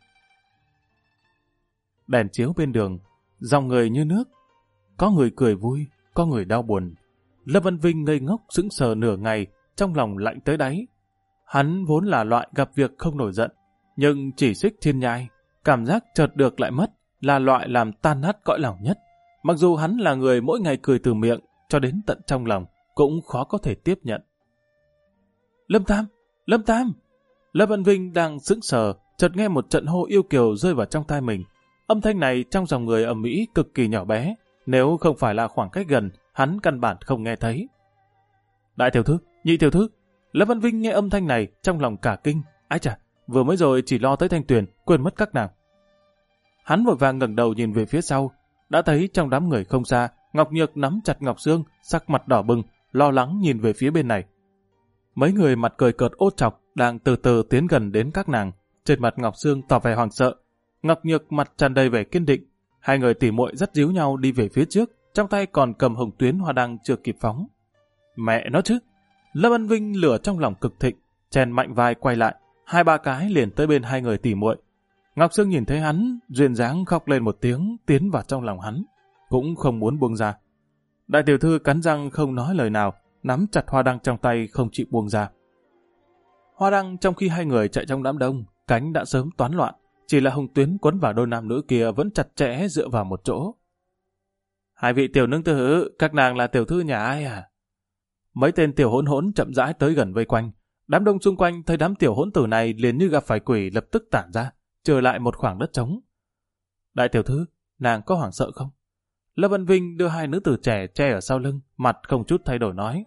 Đèn chiếu bên đường, dòng người như nước. Có người cười vui, có người đau buồn. Lâm Văn Vinh ngây ngốc sững sờ nửa ngày, trong lòng lạnh tới đáy. Hắn vốn là loại gặp việc không nổi giận, nhưng chỉ xích thiên nhai, cảm giác chợt được lại mất, là loại làm tan nát cõi lòng nhất. Mặc dù hắn là người mỗi ngày cười từ miệng, cho đến tận trong lòng, cũng khó có thể tiếp nhận. Lâm Tam! Lâm Tam! Lâm Văn Vinh đang sững sờ, chợt nghe một trận hô yêu kiều rơi vào trong tai mình. Âm thanh này trong dòng người ầm ĩ cực kỳ nhỏ bé, nếu không phải là khoảng cách gần, hắn căn bản không nghe thấy. Đại tiểu thư, nhị tiểu thư. Lâm Văn Vinh nghe âm thanh này trong lòng cả kinh. Ái chà, vừa mới rồi chỉ lo tới Thanh Tuyền, quên mất các nàng. Hắn vội vàng ngẩng đầu nhìn về phía sau, đã thấy trong đám người không xa, Ngọc Nhược nắm chặt Ngọc Sương, sắc mặt đỏ bừng, lo lắng nhìn về phía bên này. Mấy người mặt cười cợt ốt chọc đang từ từ tiến gần đến các nàng, trên mặt Ngọc Sương tỏ vẻ hoảng sợ. Ngọc Nhược mặt tràn đầy vẻ kiên định, hai người tỉ muội dắt díu nhau đi về phía trước, trong tay còn cầm hồng tuyến hoa đăng chưa kịp phóng. Mẹ nó chứ! Lâm Văn Vinh lửa trong lòng cực thịnh, chèn mạnh vai quay lại, 2-3 cái liền tới bên hai người tỉ muội. Ngọc Sương nhìn thấy hắn, duyên dáng khóc lên một tiếng, tiến vào trong lòng hắn, cũng không muốn buông ra. Đại tiểu thư cắn răng không nói lời nào, nắm chặt hoa đăng trong tay không chịu buông ra. Hoa đăng trong khi hai người chạy trong đám đông, cánh đã sớm toán loạn, chỉ là hồng tuyến quấn vào đôi nam nữ kia vẫn chặt chẽ dựa vào một chỗ. Hai vị tiểu nương tử, các nàng là tiểu thư nhà ai à? Mấy tên tiểu hỗn hỗn chậm rãi tới gần vây quanh. Đám đông xung quanh thấy đám tiểu hỗn tử này liền như gặp phải quỷ lập tức tản ra, trở lại một khoảng đất trống. Đại tiểu thư, nàng có hoảng sợ không? Lâm Văn Vinh đưa hai nữ tử trẻ che ở sau lưng, mặt không chút thay đổi nói.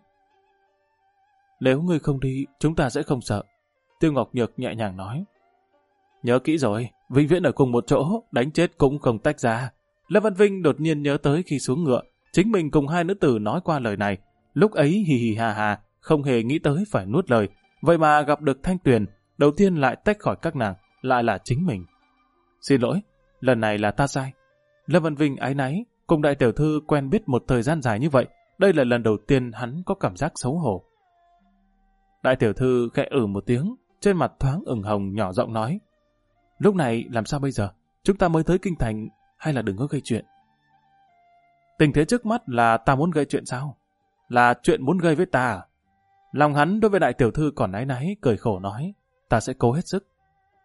Nếu ngươi không đi, chúng ta sẽ không sợ. Tiêu Ngọc Nhược nhẹ nhàng nói. Nhớ kỹ rồi, vĩnh viễn ở cùng một chỗ, đánh chết cũng không tách ra. Lâm Văn Vinh đột nhiên nhớ tới khi xuống ngựa, chính mình cùng hai nữ tử nói qua lời này. Lúc ấy hì hì hà hà, không hề nghĩ tới phải nuốt lời. Vậy mà gặp được Thanh Tuyền, đầu tiên lại tách khỏi các nàng, lại là chính mình. Xin lỗi, lần này là ta sai. Lâm Văn Vinh áy náy, cùng đại tiểu thư quen biết một thời gian dài như vậy, đây là lần đầu tiên hắn có cảm giác xấu hổ. Đại tiểu thư khẽ một tiếng, trên mặt thoáng ửng hồng nhỏ giọng nói. Lúc này làm sao bây giờ? Chúng ta mới tới kinh thành, hay là đừng có gây chuyện? Tình thế trước mắt là ta muốn gây chuyện sao? Là chuyện muốn gây với ta à? Lòng hắn đối với đại tiểu thư còn áy náy, cười khổ nói, ta sẽ cố hết sức.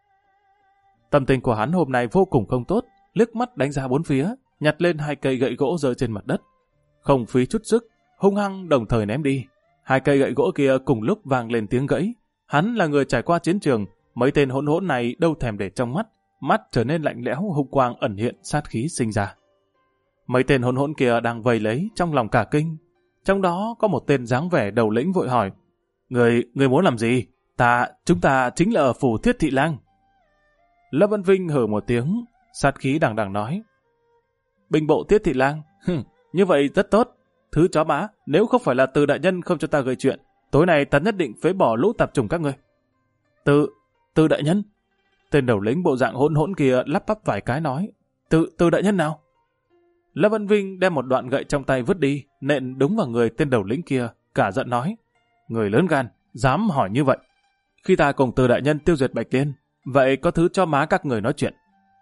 Tâm tình của hắn hôm nay vô cùng không tốt, liếc mắt đánh ra bốn phía, nhặt lên 2 cây gậy gỗ rơi trên mặt đất. Không phí chút sức, hung hăng đồng thời ném đi. 2 cây gậy gỗ kia cùng lúc vang lên tiếng gãy. Hắn là người trải qua chiến trường, mấy tên hỗn hỗn này đâu thèm để trong mắt, mắt trở nên lạnh lẽo, hung quang ẩn hiện, sát khí sinh ra. Mấy tên hỗn hỗn kia đang vây lấy, trong lòng cả kinh. Trong đó có một tên dáng vẻ đầu lĩnh vội hỏi, người muốn làm gì? Chúng ta chính là ở phủ Thiết Thị Lang. Lâm Văn Vinh hừ một tiếng, sát khí đằng đằng nói, binh bộ Thiết Thị Lang, như vậy rất tốt. Thứ chó má, nếu không phải là Từ đại nhân không cho ta gây chuyện, tối nay ta nhất định phế bỏ lũ tạp chủng các ngươi. Từ đại nhân? Tên đầu lĩnh bộ dạng hỗn hỗn kia lắp bắp vài cái nói, Từ đại nhân nào? Lâm Văn Vinh đem một đoạn gậy trong tay vứt đi, nện đúng vào người tên đầu lĩnh kia, cả giận nói, người lớn gan, dám hỏi như vậy. Khi ta cùng Từ đại nhân tiêu diệt Bạch Liên, vậy có thứ cho má các người nói chuyện.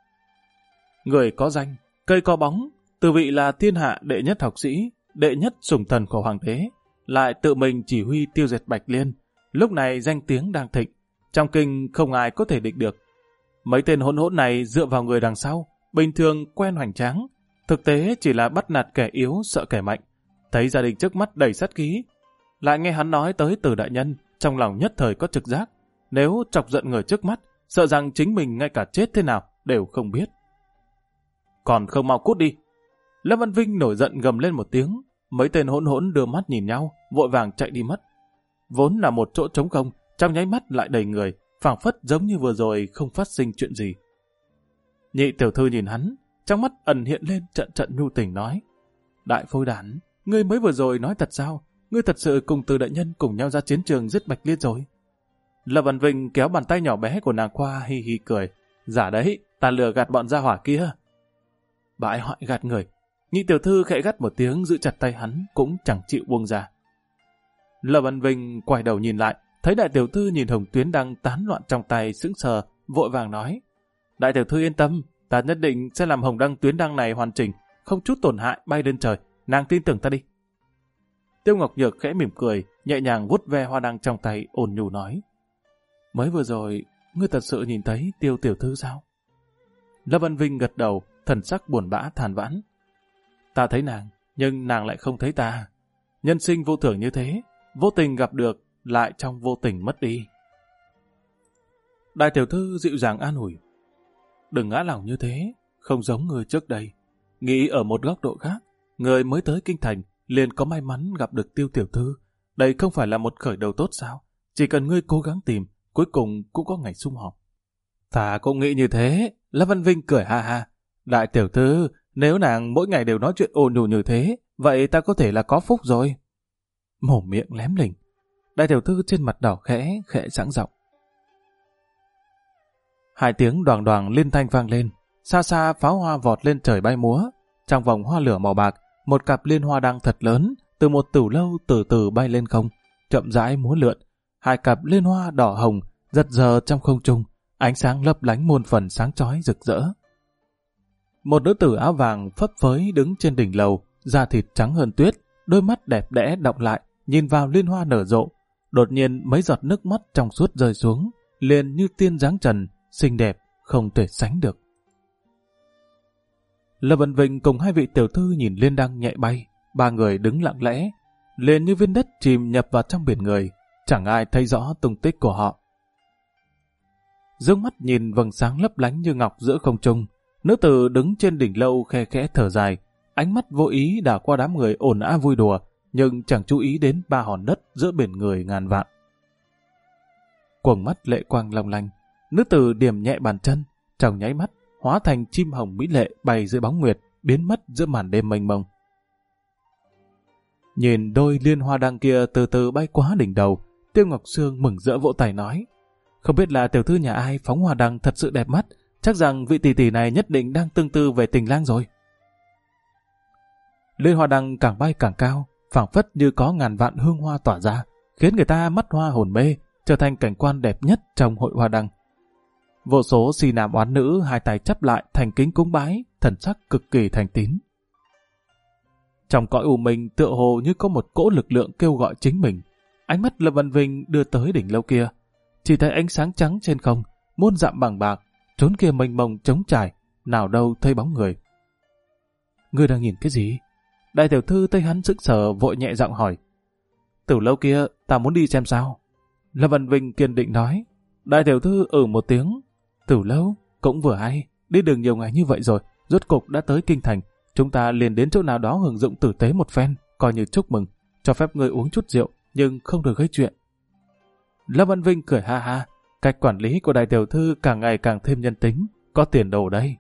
Người có danh, cây có bóng, Từ vị là thiên hạ đệ nhất học sĩ, đệ nhất sủng thần của hoàng đế, lại tự mình chỉ huy tiêu diệt Bạch Liên. Lúc này danh tiếng đang thịnh, trong kinh không ai có thể địch được. Mấy tên hỗn hỗn này dựa vào người đằng sau, bình thường quen hoành tráng, thực tế chỉ là bắt nạt kẻ yếu sợ kẻ mạnh. Thấy gia đình trước mắt đầy sát khí, lại nghe hắn nói tới Từ đại nhân, trong lòng nhất thời có trực giác, nếu chọc giận người trước mắt, sợ rằng chính mình ngay cả chết thế nào đều không biết. Còn không mau cút đi. Lâm Văn Vinh nổi giận gầm lên một tiếng, mấy tên hỗn hỗn đưa mắt nhìn nhau, vội vàng chạy đi mất. Vốn là một chỗ trống không, trong nháy mắt lại đầy người, phảng phất giống như vừa rồi không phát sinh chuyện gì. Nhị tiểu thư nhìn hắn, trong mắt ẩn hiện lên trận trận nhu tình nói, đại phôi đản, ngươi mới vừa rồi nói thật sao? Ngươi thật sự cùng Từ đại nhân cùng nhau ra chiến trường giết Bạch Liên rồi? Lâm Văn Vinh kéo bàn tay nhỏ bé của nàng qua hi hi cười, giả đấy, ta lừa gạt bọn gia hỏa kia. Bại hoại gạt người. Nhị tiểu thư khẽ gắt một tiếng giữ chặt tay hắn cũng chẳng chịu buông ra. Lâm Văn Vinh quay đầu nhìn lại, thấy đại tiểu thư nhìn hồng tuyến đang tán loạn trong tay sững sờ, vội vàng nói, đại tiểu thư yên tâm, ta nhất định sẽ làm hồng đăng tuyến đăng này hoàn chỉnh, không chút tổn hại bay lên trời, nàng tin tưởng ta đi. Tiêu Ngọc Nhược khẽ mỉm cười, nhẹ nhàng vuốt ve hoa đăng trong tay ôn nhu nói, mới vừa rồi ngươi thật sự nhìn thấy Tiêu tiểu thư sao? Lâm Văn Vinh gật đầu, thần sắc buồn bã than vãn. Ta thấy nàng, nhưng nàng lại không thấy ta. Nhân sinh vô thường như thế, vô tình gặp được, lại trong vô tình mất đi. Đại tiểu thư dịu dàng an ủi. Đừng ngã lòng như thế, không giống người trước đây. Nghĩ ở một góc độ khác, người mới tới kinh thành, liền có may mắn gặp được Tiêu tiểu thư. Đây không phải là một khởi đầu tốt sao? Chỉ cần ngươi cố gắng tìm, cuối cùng cũng có ngày sum họp. Ta cũng nghĩ như thế. Lâm Văn Vinh cười ha ha. Đại tiểu thư, nếu nàng mỗi ngày đều nói chuyện ồn ào như thế, vậy ta có thể là có phúc rồi. Mồm miệng lém lỉnh. Đại tiểu thư trên mặt đỏ khẽ sẵn giọng. Hai tiếng đoàng đoàng liên thanh vang lên, xa xa pháo hoa vọt lên trời bay múa. Trong vòng hoa lửa màu bạc, một cặp liên hoa đăng thật lớn từ một tửu lâu từ từ bay lên không, chậm rãi múa lượn. Hai cặp liên hoa đỏ hồng giật giờ trong không trung, ánh sáng lấp lánh muôn phần sáng chói rực rỡ. Một nữ tử áo vàng phấp phới đứng trên đỉnh lầu, da thịt trắng hơn tuyết, đôi mắt đẹp đẽ đọng lại, nhìn vào liên hoa nở rộ. Đột nhiên mấy giọt nước mắt trong suốt rơi xuống, liền như tiên dáng trần, xinh đẹp, không thể sánh được. Lâm Văn Vinh cùng hai vị tiểu thư nhìn liên đăng nhẹ bay, ba người đứng lặng lẽ, liền như viên đất chìm nhập vào trong biển người, chẳng ai thấy rõ tung tích của họ. Dương mắt nhìn vầng sáng lấp lánh như ngọc giữa không trung, nữ tử đứng trên đỉnh lâu khe khẽ thở dài, ánh mắt vô ý đảo qua đám người ồn ào vui đùa, nhưng chẳng chú ý đến ba hòn đất giữa biển người ngàn vạn. Quầng mắt lệ quang long lanh, nữ tử điểm nhẹ bàn chân, trong nháy mắt hóa thành chim hồng mỹ lệ bay dưới bóng nguyệt, biến mất giữa màn đêm mênh mông. Nhìn đôi liên hoa đăng kia từ từ bay quá đỉnh đầu, Tiêu Ngọc Sương mừng rỡ vỗ tay nói, không biết là tiểu thư nhà ai phóng hoa đăng thật sự đẹp mắt, chắc rằng vị tỷ tỷ này nhất định đang tương tư về tình lang rồi. Liên hoa đăng càng bay càng cao, phảng phất như có ngàn vạn hương hoa tỏa ra, khiến người ta mắt hoa hồn mê, trở thành cảnh quan đẹp nhất trong hội hoa đăng. Vô số si nam oán nữ hai tay chắp lại thành kính cúng bái, thần sắc cực kỳ thành tín. Trong cõi u minh tựa hồ như có một cỗ lực lượng kêu gọi chính mình. Ánh mắt Lâm Văn Vinh đưa tới đỉnh lâu kia, chỉ thấy ánh sáng trắng trên không, muôn dặm bằng bạc, trốn kia mênh mông trống trải, nào đâu thấy bóng người. Ngươi đang nhìn cái gì? Đại tiểu thư thấy hắn sững sờ vội nhẹ giọng hỏi. Tử lâu kia ta muốn đi xem sao. Lâm Văn Vinh kiên định nói. Đại tiểu thư một tiếng. Tử lâu cũng vừa hay, đi đường nhiều ngày như vậy rồi, rốt cục đã tới kinh thành, chúng ta liền đến chỗ nào đó hưởng dụng tử tế một phen, coi như chúc mừng, cho phép ngươi uống chút rượu, nhưng không được gây chuyện. Lâm Văn Vinh cười ha ha, cách quản lý của đại tiểu thư càng ngày càng thêm nhân tính, có tiền đồ đây.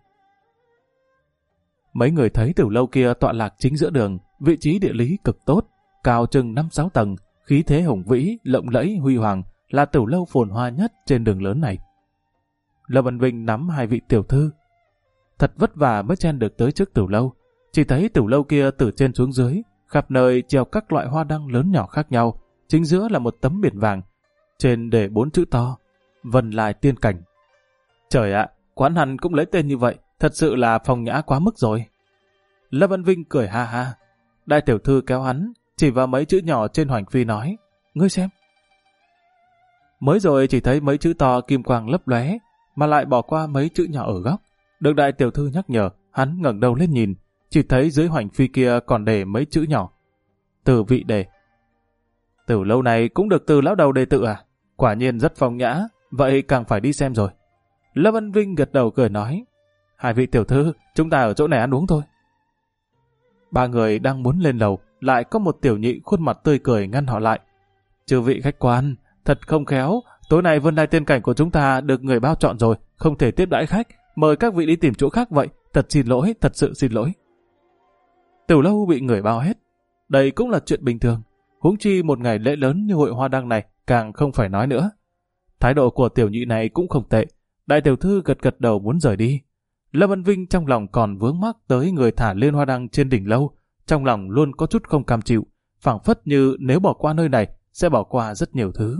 Mấy người thấy tiểu lâu kia tọa lạc chính giữa đường, vị trí địa lý cực tốt, cao chừng 5-6 tầng, khí thế hùng vĩ, lộng lẫy huy hoàng, là tiểu lâu phồn hoa nhất trên đường lớn này. Lâm Văn Vinh nắm hai vị tiểu thư. Thật vất vả mới chen được tới trước tiểu lâu. Chỉ thấy tiểu lâu kia từ trên xuống dưới, khắp nơi treo các loại hoa đăng lớn nhỏ khác nhau. Chính giữa là một tấm biển vàng, trên để 4 chữ to: Vân Lai Tiên Cảnh. Trời ạ, quán hắn cũng lấy tên như vậy, thật sự là phong nhã quá mức rồi. Lâm Văn Vinh cười ha ha. Đại tiểu thư kéo hắn, chỉ vào mấy chữ nhỏ trên hoành phi nói: Ngươi xem. Mới rồi chỉ thấy mấy chữ to kim quang lấp lóe, mà lại bỏ qua mấy chữ nhỏ ở góc. Được đại tiểu thư nhắc nhở, hắn ngẩng đầu lên nhìn, chỉ thấy dưới hoành phi kia còn để mấy chữ nhỏ: Từ vị đề. Từ lâu này cũng được từ lão đầu đề tự à? Quả nhiên rất phong nhã, vậy càng phải đi xem rồi. Lâm Văn Vinh gật đầu cười nói: Hai vị tiểu thư, chúng ta ở chỗ này ăn uống thôi. Ba người đang muốn lên lầu, lại có một tiểu nhị khuôn mặt tươi cười ngăn họ lại. Chư vị khách quan, thật không khéo, tối nay Vân Lai Tiên Cảnh của chúng ta được người bao chọn rồi, không thể tiếp đãi khách, mời các vị đi tìm chỗ khác vậy, thật xin lỗi, thật sự xin lỗi. Tiểu lâu bị người bao hết, đây cũng là chuyện bình thường, huống chi một ngày lễ lớn như hội hoa đăng này càng không phải nói nữa. Thái độ của tiểu nhị này cũng không tệ, đại tiểu thư gật gật đầu muốn rời đi. Lâm Văn Vinh trong lòng còn vướng mắc tới người thả liên hoa đăng trên đỉnh lâu, trong lòng luôn có chút không cam chịu, phảng phất như nếu bỏ qua nơi này sẽ bỏ qua rất nhiều thứ.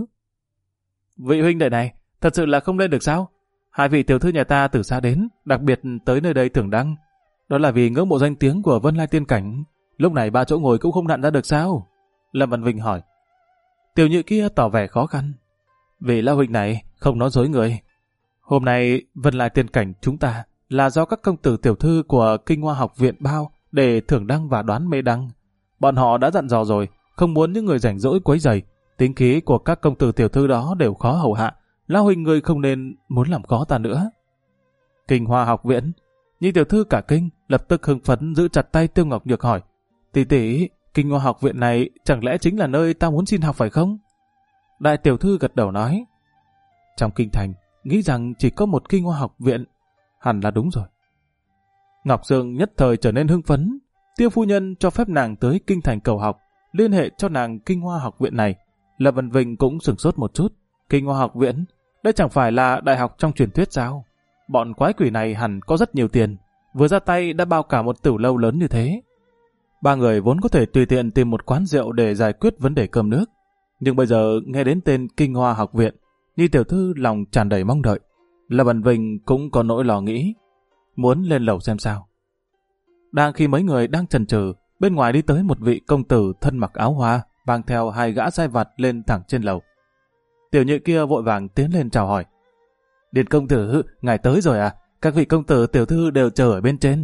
Vị huynh đệ này, thật sự là không lên được sao? Hai vị tiểu thư nhà ta từ xa đến, đặc biệt tới nơi đây thưởng đăng. Đó là vì ngưỡng mộ danh tiếng của Vân Lai Tiên Cảnh. Lúc này 3 chỗ ngồi cũng không nặn ra được sao? Lâm Văn Vinh hỏi. Tiểu nhị kia tỏ vẻ khó khăn. Vì lão huynh này không nói dối người. Hôm nay Vân Lai Tiên Cảnh chúng ta là do các công tử tiểu thư của Kinh Hoa Học Viện bao để thưởng đăng và đoán mê đăng. Bọn họ đã dặn dò rồi, không muốn những người rảnh rỗi quấy rầy. Tính khí của các công tử tiểu thư đó đều khó hầu hạ. Lão huynh người không nên muốn làm khó ta nữa. Kinh Hoa Học Viện. Nhi tiểu thư cả kinh, lập tức hưng phấn giữ chặt tay Tiêu Ngọc Nhược hỏi: Tỷ tỷ, Kinh Hoa Học Viện này chẳng lẽ chính là nơi ta muốn xin học phải không? Đại tiểu thư gật đầu nói: Trong kinh thành, nghĩ rằng chỉ có một Kinh Hoa Học Viện, hẳn là đúng rồi. Ngọc Dương nhất thời trở nên hưng phấn. Tiêu phu nhân cho phép nàng tới kinh thành cầu học, liên hệ cho nàng Kinh Hoa Học Viện này. Lâm Văn Vinh cũng sửng sốt một chút. Kinh Hoa Học Viện, đây chẳng phải là đại học trong truyền thuyết sao? Bọn quái quỷ này hẳn có rất nhiều tiền, vừa ra tay đã bao cả một tiểu lâu lớn như thế. Ba người vốn có thể tùy tiện tìm một quán rượu để giải quyết vấn đề cơm nước, nhưng bây giờ nghe đến tên Kinh Hoa Học Viện, Nhi tiểu thư lòng tràn đầy mong đợi. Lâm Văn Vinh cũng có nỗi lo nghĩ, muốn lên lầu xem sao. Đang khi mấy người đang chần chừ, bên ngoài đi tới một vị công tử thân mặc áo hoa, mang theo 2 gã sai vặt lên thẳng trên lầu. Tiểu nhị kia vội vàng tiến lên chào hỏi: Điền công tử, ngài tới rồi à? Các vị công tử tiểu thư đều chờ ở bên trên.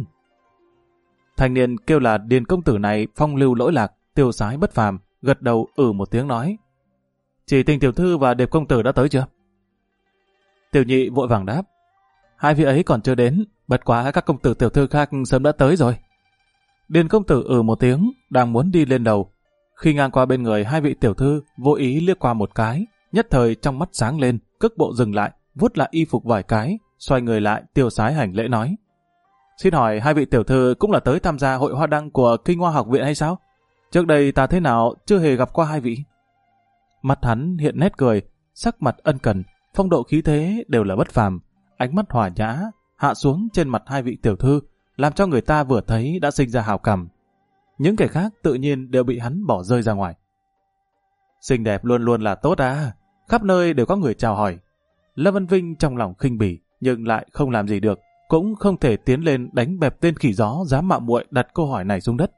Thanh niên kêu là Điền công tử này phong lưu lỗi lạc, tiêu sái bất phàm, gật đầu một tiếng nói: Chỉ Tình tiểu thư và Điệp công tử đã tới chưa? Tiểu nhị vội vàng đáp: Hai vị ấy còn chưa đến, bất quá các công tử tiểu thư khác sớm đã tới rồi. Điền công tử một tiếng, đang muốn đi lên đầu. Khi ngang qua bên người hai vị tiểu thư, vô ý liếc qua một cái, nhất thời trong mắt sáng lên, cước bộ dừng lại, vuốt lại y phục vài cái, xoay người lại tiêu sái hành lễ nói: Xin hỏi hai vị tiểu thư cũng là tới tham gia hội hoa đăng của Kinh Hoa Học Viện hay sao? Trước đây ta thế nào chưa hề gặp qua hai vị. Mặt hắn hiện nét cười, sắc mặt ân cần, phong độ khí thế đều là bất phàm, ánh mắt hòa nhã hạ xuống trên mặt hai vị tiểu thư, làm cho người ta vừa thấy đã sinh ra hảo cảm. Những kẻ khác tự nhiên đều bị hắn bỏ rơi ra ngoài. Xinh đẹp luôn luôn là tốt à, khắp nơi đều có người chào hỏi. Lâm Văn Vinh trong lòng khinh bỉ, nhưng lại không làm gì được, cũng không thể tiến lên đánh bẹp tên khỉ gió dám mạo muội đặt câu hỏi này xuống đất.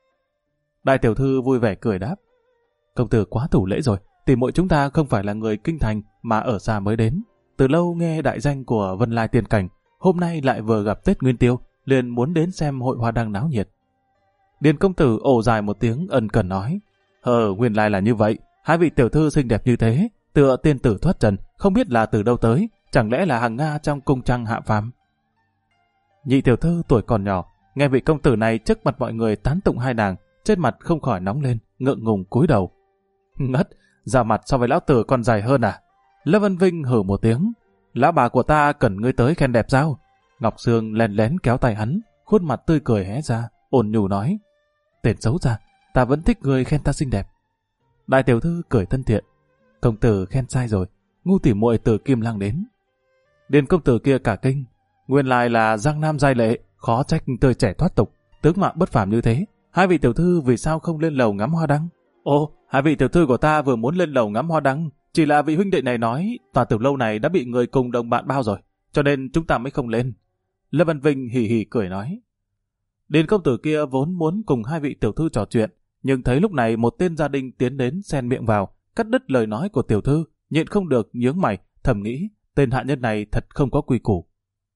Đại tiểu thư vui vẻ cười đáp: Công tử quá thủ lễ rồi, tỷ muội chúng ta không phải là người kinh thành mà ở xa mới đến. Từ lâu nghe đại danh của Vân Lai Tiên Cảnh, hôm nay lại vừa gặp Tết Nguyên Tiêu, liền muốn đến xem hội hoa đăng náo nhiệt. Điền công tử ồ dài một tiếng ân cần nói: Nguyên lai là như vậy, hai vị tiểu thư xinh đẹp như thế, tựa tiên tử thoát trần, không biết là từ đâu tới, chẳng lẽ là hàng Nga trong cung trăng hạ phàm. Nhị tiểu thư tuổi còn nhỏ, nghe vị công tử này trước mặt mọi người tán tụng hai nàng, trên mặt không khỏi nóng lên, ngượng ngùng cúi đầu. Ngất, da mặt so với lão tử còn dài hơn à? Lâm Văn Vinh hử một tiếng: Lão bà của ta cần ngươi tới khen đẹp sao? Ngọc Sương lén lén kéo tay hắn, khuôn mặt tươi cười hé ra, ôn nhu nói: Tên xấu ra, ta vẫn thích ngươi khen ta xinh đẹp. Đại tiểu thư cười thân thiện: Công tử khen sai rồi, ngu tỉ muội từ Kim Lăng đến. Điền công tử kia cả kinh. Nguyên lai là Giang Nam giai lệ, khó trách tươi trẻ thoát tục, tướng mạo bất phàm như thế. Hai vị tiểu thư vì sao không lên lầu ngắm hoa đăng? Ồ, hai vị tiểu thư của ta vừa muốn lên lầu ngắm hoa đăng, chỉ là vị huynh đệ này nói tòa tiểu lâu này đã bị người cùng đồng bạn bao rồi, cho nên chúng ta mới không lên. Lâm Văn Vinh hì hì cười nói. Điền công tử kia vốn muốn cùng hai vị tiểu thư trò chuyện, nhưng thấy lúc này một tên gia đình tiến đến xen miệng vào, cắt đứt lời nói của tiểu thư, nhịn không được nhướng mày, thầm nghĩ tên hạ nhân này thật không có quy củ.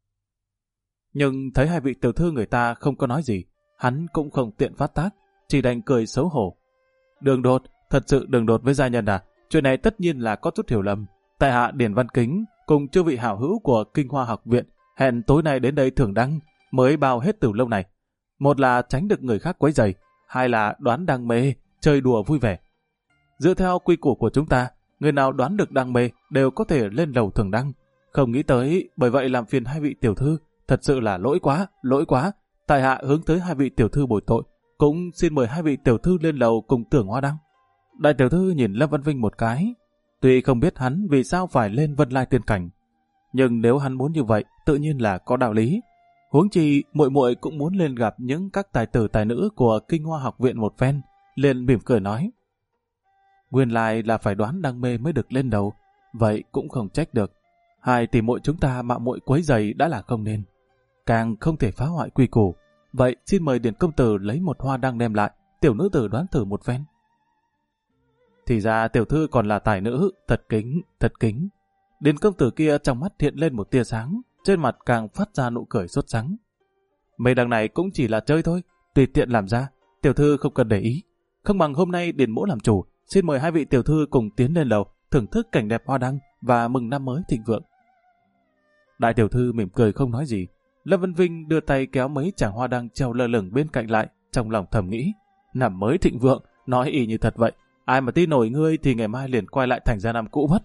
Nhưng thấy hai vị tiểu thư người ta không có nói gì, hắn cũng không tiện phát tác, chỉ đành cười xấu hổ. Đường đột, thật sự đường đột với gia nhân à? Chuyện này tất nhiên là có chút hiểu lầm. Tại hạ Điền Văn Kính cùng chư vị hảo hữu của Kinh Hoa Học Viện hẹn tối nay đến đây thưởng đăng, mới bao hết từ lâu này. Một là tránh được người khác quấy rầy, hai là đoán đăng mê, chơi đùa vui vẻ. Dựa theo quy củ của chúng ta, người nào đoán được đăng mê đều có thể lên lầu thưởng đăng. Không nghĩ tới, bởi vậy làm phiền hai vị tiểu thư, thật sự là lỗi quá. Tại hạ hướng tới hai vị tiểu thư bồi tội, cũng xin mời hai vị tiểu thư lên lầu cùng tưởng hoa đăng. Đại tiểu thư nhìn Lâm Văn Vinh một cái, tuy không biết hắn vì sao phải lên Vân Lai Tiên Cảnh, nhưng nếu hắn muốn như vậy, tự nhiên là có đạo lý. Huống chi muội muội cũng muốn lên gặp những các tài tử tài nữ của Kinh Hoa Học Viện một phen, liền mỉm cười nói: nguyên lai là phải đoán đăng mê mới được lên đầu, vậy cũng không trách được. Hai tỷ muội chúng ta mạo muội quấy rầy đã là không nên, càng không thể phá hoại quy củ. Vậy xin mời Điền công tử lấy một hoa đăng đem lại, tiểu nữ tử đoán thử một phen. Thì ra tiểu thư còn là tài nữ, thật kính. Điền công tử kia trong mắt hiện lên một tia sáng, trên mặt càng phát ra nụ cười sốt sắng. Mấy đằng này cũng chỉ là chơi thôi, tùy tiện làm ra, tiểu thư không cần để ý. Không bằng hôm nay Điền mỗ làm chủ, xin mời hai vị tiểu thư cùng tiến lên lầu, thưởng thức cảnh đẹp hoa đăng và mừng năm mới thịnh vượng. Đại tiểu thư mỉm cười không nói gì. Lâm Văn Vinh đưa tay kéo mấy chàng hoa đăng treo lơ lửng bên cạnh lại, trong lòng thầm nghĩ, năm mới thịnh vượng, nói y như thật vậy. Ai mà tin nổi ngươi thì ngày mai liền quay lại thành Giang Nam cũ mất.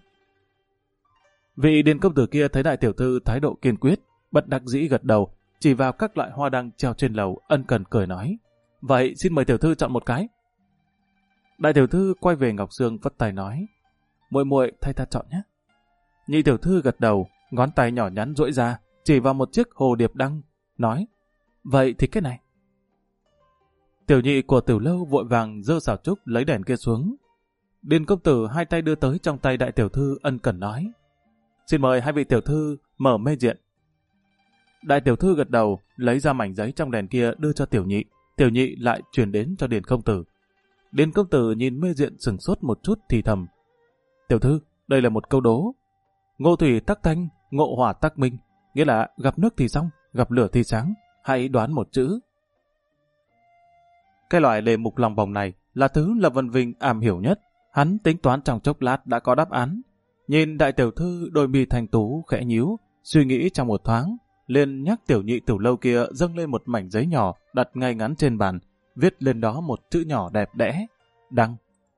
Vị Điền công tử kia thấy đại tiểu thư thái độ kiên quyết, bất đắc dĩ gật đầu, chỉ vào các loại hoa đăng treo trên lầu, ân cần cười nói: vậy xin mời tiểu thư chọn một cái. Đại tiểu thư quay về Ngọc Sương vất tay nói: muội muội thay ta chọn nhé. Nhị tiểu thư gật đầu, ngón tay nhỏ nhắn duỗi ra, chỉ vào một chiếc hồ điệp đăng, nói: vậy thì cái này. Tiểu nhị của tiểu lâu vội vàng giơ xảo trúc lấy đèn kia xuống. Điền công tử hai tay đưa tới trong tay đại tiểu thư, ân cần nói: xin mời hai vị tiểu thư mở mê diện. Đại tiểu thư gật đầu, lấy ra mảnh giấy trong đèn kia đưa cho tiểu nhị lại truyền đến cho Điền công tử. Điền công tử nhìn mê diện sửng sốt một chút thì thầm: tiểu thư, đây là một câu đố. Ngộ thủy tắc thanh, ngộ hỏa tắc minh, nghĩa là gặp nước thì xong, gặp lửa thì sáng, hãy đoán một chữ. Cái loại đề mục lòng vòng này là thứ Lâm Văn Vinh am hiểu nhất, hắn tính toán trong chốc lát đã có đáp án. Nhìn đại tiểu thư đôi mi thanh tú khẽ nhíu, suy nghĩ trong một thoáng, liền nhắc tiểu nhị tiểu lâu kia dâng lên một mảnh giấy nhỏ đặt ngay ngắn trên bàn, viết lên đó một chữ nhỏ đẹp đẽ: đăng.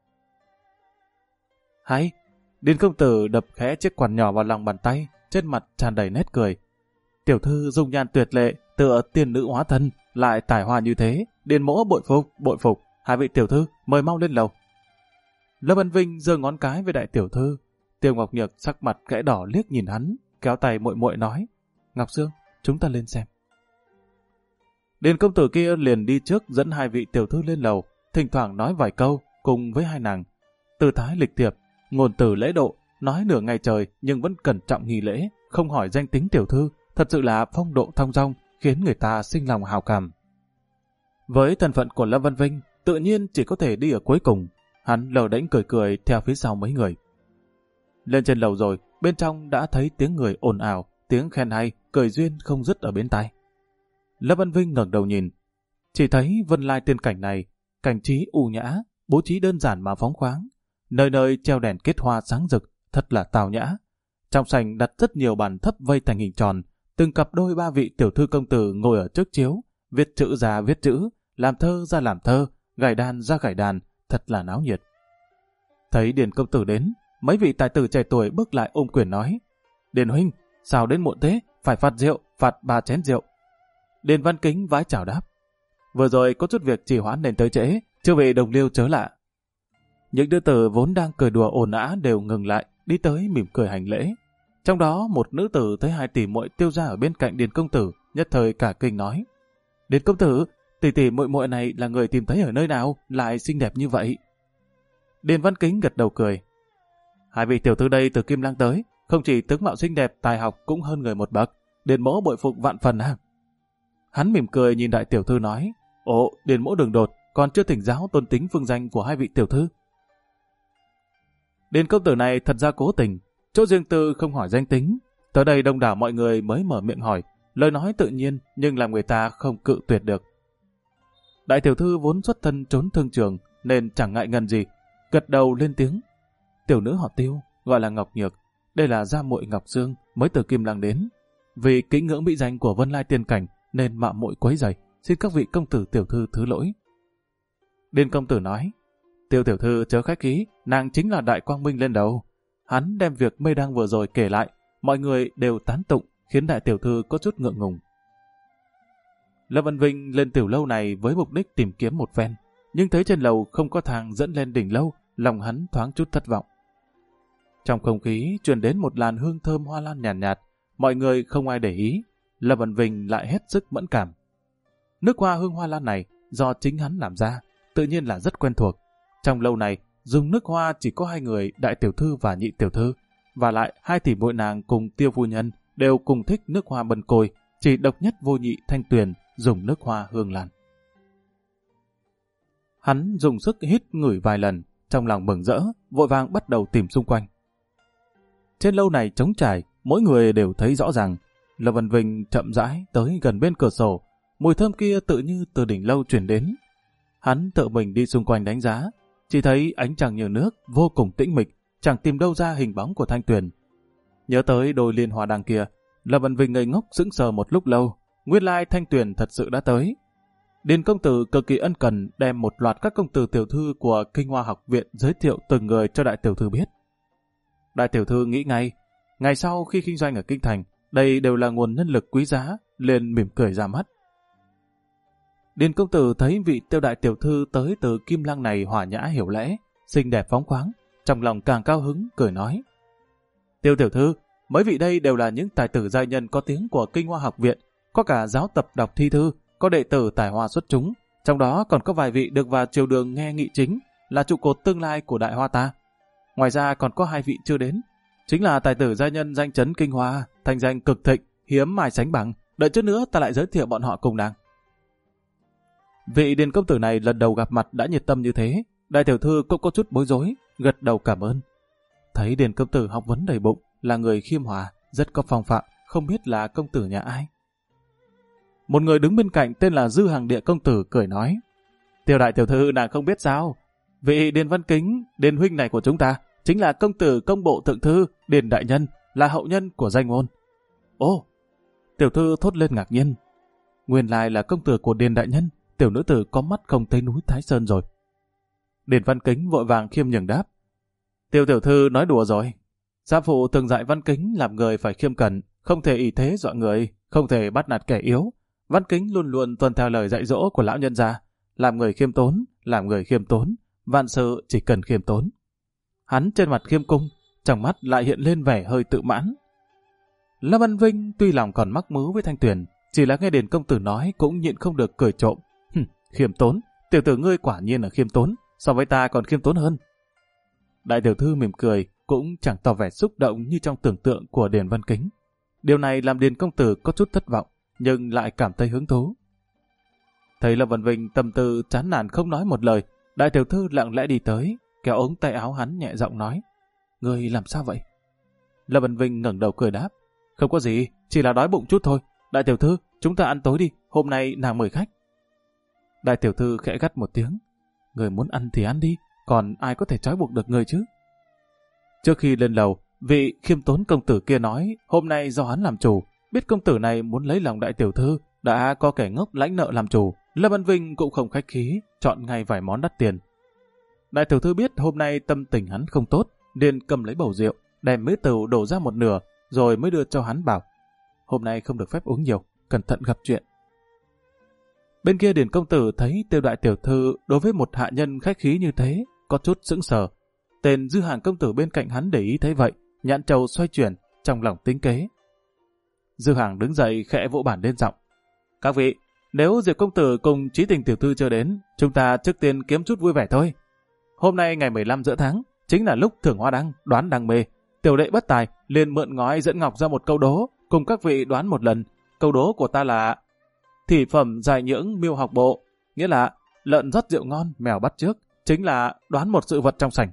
Hay! Điền công tử đập khẽ chiếc quạt nhỏ vào lòng bàn tay, trên mặt tràn đầy nét cười. Tiểu thư dung nhan tuyệt lệ, tựa tiên nữ hóa thân, lại tài hoa như thế, Điền mỗ bội phục. Hai vị tiểu thư mời mau lên lầu. Lâm Văn Vinh giơ ngón cái với đại tiểu thư. Tiêu Ngọc Nhược sắc mặt khẽ đỏ liếc nhìn hắn, kéo tay muội muội nói: Ngọc Sương, chúng ta lên xem. Điền công tử kia liền đi trước dẫn hai vị tiểu thư lên lầu, thỉnh thoảng nói vài câu cùng với hai nàng. Tư thái lịch thiệp, ngôn từ lễ độ, nói nửa ngày trời nhưng vẫn cẩn trọng nghi lễ, không hỏi danh tính tiểu thư, thật sự là phong độ thong dong, khiến người ta sinh lòng hào cảm. Với thân phận của Lâm Văn Vinh, tự nhiên chỉ có thể đi ở cuối cùng. Hắn lờ đễnh cười theo phía sau mấy người. Lên trên lầu rồi, bên trong đã thấy tiếng người ồn ào, tiếng khen hay, cười duyên không dứt ở bên tai. Lâm Văn Vinh ngẩng đầu nhìn, chỉ thấy Vân Lai Tiên Cảnh này, cảnh trí u nhã, bố trí đơn giản mà phóng khoáng, nơi nơi treo đèn kết hoa sáng rực, thật là tào nhã. Trong sảnh đặt rất nhiều bàn thấp vây thành hình tròn, từng cặp đôi ba vị tiểu thư công tử ngồi ở trước chiếu, viết chữ ra viết chữ, làm thơ ra làm thơ, gảy đàn ra gảy đàn, thật là náo nhiệt. Thấy Điền công tử đến, mấy vị tài tử trẻ tuổi bước lại ôm quyền nói: Điền huynh, sao đến muộn thế, phải phạt rượu, phạt 3 chén rượu. Điền Văn Kính vái chào đáp: vừa rồi có chút việc trì hoãn nên tới trễ, chưa vị đồng liêu chớ lạ. Những đứa tử vốn đang cười đùa ồn ào đều ngừng lại, đi tới mỉm cười hành lễ. Trong đó một nữ tử thấy hai tỷ muội Tiêu gia ở bên cạnh Điền công tử, nhất thời cả kinh nói: Điền công tử, tỷ tỷ muội muội này là người tìm thấy ở nơi nào, lại xinh đẹp như vậy? Điền Văn Kính gật đầu cười: Hai vị tiểu thư đây từ Kim Lang tới, không chỉ tướng mạo xinh đẹp, tài học cũng hơn người một bậc. Điền mỗ bội phục vạn phần à. Hắn mỉm cười nhìn đại tiểu thư nói: Ồ, Điền mỗ đường đột, còn chưa thỉnh giáo tôn tính phương danh của hai vị tiểu thư. Điền công tử này thật ra cố tình, chỗ riêng tư không hỏi danh tính. Tới đây đông đảo mọi người mới mở miệng hỏi, lời nói tự nhiên nhưng làm người ta không cự tuyệt được. Đại tiểu thư vốn xuất thân trốn thương trường nên chẳng ngại ngần gì, gật đầu lên tiếng: Tiểu nữ họ Tiêu, gọi là Ngọc Nhược, đây là gia muội Ngọc Dương, mới từ Kim Lăng đến. Vì kính ngưỡng mỹ danh của Vân Lai tiên cảnh nên mạo muội quấy rầy, xin các vị công tử tiểu thư thứ lỗi. Điền công tử nói: Tiêu tiểu thư chớ khách khí, nàng chính là đại quang minh lên đầu. Hắn đem việc mê đăng vừa rồi kể lại, mọi người đều tán tụng, khiến đại tiểu thư có chút ngượng ngùng. Lâm Văn Vinh lên tiểu lâu này với mục đích tìm kiếm một phen, nhưng thấy trên lầu không có thang dẫn lên đỉnh lâu, lòng hắn thoáng chút thất vọng. Trong không khí truyền đến một làn hương thơm hoa lan nhàn nhạt, mọi người không ai để ý, Lâm Văn Vinh lại hết sức mẫn cảm. Nước hoa hương hoa lan này do chính hắn làm ra, tự nhiên là rất quen thuộc. Trong lâu này, dùng nước hoa chỉ có hai người, đại tiểu thư và nhị tiểu thư, và lại hai tỷ muội nàng cùng Tiêu phu nhân đều cùng thích nước hoa bần côi, chỉ độc nhất vô nhị Thanh Tuyền dùng nước hoa hương lan. Hắn dùng sức hít ngửi vài lần, trong lòng mừng rỡ, vội vàng bắt đầu tìm xung quanh. Trên lâu này trống trải, mỗi người đều thấy rõ ràng. Lâm Văn Vinh chậm rãi tới gần bên cửa sổ, mùi thơm kia tự như từ đỉnh lâu truyền đến. Hắn tự mình đi xung quanh đánh giá, chỉ thấy ánh trăng như nước, vô cùng tĩnh mịch, chẳng tìm đâu ra hình bóng của Thanh Tuyền. Nhớ tới đôi liên hoa đằng kia, Lâm Văn Vinh ngây ngốc sững sờ một lúc lâu, nguyên lai Thanh Tuyền thật sự đã tới. Điền công tử cực kỳ ân cần đem một loạt các công tử tiểu thư của Kinh Hoa học viện giới thiệu từng người cho đại tiểu thư biết. Đại tiểu thư nghĩ ngay, ngày sau khi kinh doanh ở Kinh Thành, đây đều là nguồn nhân lực quý giá, liền mỉm cười ra mắt. Điền công tử thấy vị Tiêu đại tiểu thư tới từ Kim Lăng này hòa nhã hiểu lẽ, xinh đẹp phóng khoáng, trong lòng càng cao hứng, cười nói: Tiêu tiểu thư, mấy vị đây đều là những tài tử giai nhân có tiếng của Kinh Hoa học viện, có cả giáo tập đọc thi thư, có đệ tử tài hoa xuất chúng, trong đó còn có vài vị được vào triều đường nghe nghị chính, là trụ cột tương lai của đại hoa ta. Ngoài ra còn có hai vị chưa đến, chính là tài tử giai nhân danh chấn Kinh Hoa, thành danh cực thịnh, hiếm ai sánh bằng, đợi chút nữa ta lại giới thiệu bọn họ cùng nàng. Vị Điền công tử này lần đầu gặp mặt đã nhiệt tâm như thế, đại tiểu thư cũng có chút bối rối, gật đầu cảm ơn. Thấy Điền công tử học vấn đầy bụng, là người khiêm hòa, rất có phong phạm, không biết là công tử nhà ai. Một người đứng bên cạnh tên là Dư Hàng Địa công tử cười nói: Tiêu đại tiểu thư nàng không biết sao, vị Điền Văn Kính, Điền huynh này của chúng ta chính là công tử công bộ thượng thư Điền đại nhân, là hậu nhân của danh môn. Ô, tiểu thư thốt lên ngạc nhiên, nguyên lai là công tử của Điền đại nhân, tiểu nữ tử có mắt không thấy núi Thái Sơn rồi. Điền Văn Kính vội vàng khiêm nhường đáp: Tiêu tiểu thư nói đùa rồi, gia phụ từng dạy Văn Kính làm người phải khiêm cẩn, không thể ỷ thế dọa người, không thể bắt nạt kẻ yếu. Văn Kính luôn luôn tuân theo lời dạy dỗ của lão nhân gia, làm người khiêm tốn, làm người khiêm tốn, vạn sự chỉ cần khiêm tốn. Hắn trên mặt khiêm cung, trong mắt lại hiện lên vẻ hơi tự mãn. Lâm Văn Vinh tuy lòng còn mắc mứ với Thanh Tuyền, chỉ là nghe Điền công tử nói cũng nhịn không được cười trộm. Khiêm tốn, tiểu tử ngươi quả nhiên là khiêm tốn, so với ta còn khiêm tốn hơn. Đại tiểu thư mỉm cười, cũng chẳng tỏ vẻ xúc động như trong tưởng tượng của Điền Văn Kính. Điều này làm Điền công tử có chút thất vọng, nhưng lại cảm thấy hứng thú. Thấy Lâm Văn Vinh tâm tư chán nản không nói một lời, đại tiểu thư lặng lẽ đi tới, kéo ống tay áo hắn nhẹ giọng nói: Ngươi làm sao vậy? Lâm Văn Vinh ngẩng đầu cười đáp: Không có gì, chỉ là đói bụng chút thôi. Đại tiểu thư, chúng ta ăn tối đi, hôm nay nàng mời khách. Đại tiểu thư khẽ gắt một tiếng: Người muốn ăn thì ăn đi, còn ai có thể trói buộc được người chứ? Trước khi lên lầu, vị khiêm tốn công tử kia nói hôm nay do hắn làm chủ, biết công tử này muốn lấy lòng đại tiểu thư, đã có kẻ ngốc lãnh nợ làm chủ. Lâm Văn Vinh cũng không khách khí, chọn ngay vài món đắt tiền. Đại tiểu thư biết hôm nay tâm tình hắn không tốt, liền cầm lấy bầu rượu, đem mế tửu đổ ra một nửa, rồi mới đưa cho hắn bảo: Hôm nay không được phép uống nhiều, cẩn thận gặp chuyện. Bên kia Điền công tử thấy Tiêu đại tiểu thư đối với một hạ nhân khách khí như thế, có chút sững sờ. Tên Dư Hàng công tử bên cạnh hắn để ý thấy vậy, nhãn châu xoay chuyển, trong lòng tính kế. Dư Hàng đứng dậy khẽ vỗ bàn lên giọng. Các vị, nếu Diệp công tử cùng Chí Tình tiểu thư chưa đến, chúng ta trước tiên kiếm chút vui vẻ thôi. Hôm nay ngày 15 giữa tháng, chính là lúc thưởng hoa đăng, đoán đăng mê. Tiểu đệ bất tài, liền mượn ngói dẫn ngọc ra một câu đố, cùng các vị đoán một lần. Câu đố của ta là thị phẩm dài nhưỡng miêu học bộ, nghĩa là lợn rót rượu ngon, mèo bắt trước, chính là đoán một sự vật trong sảnh.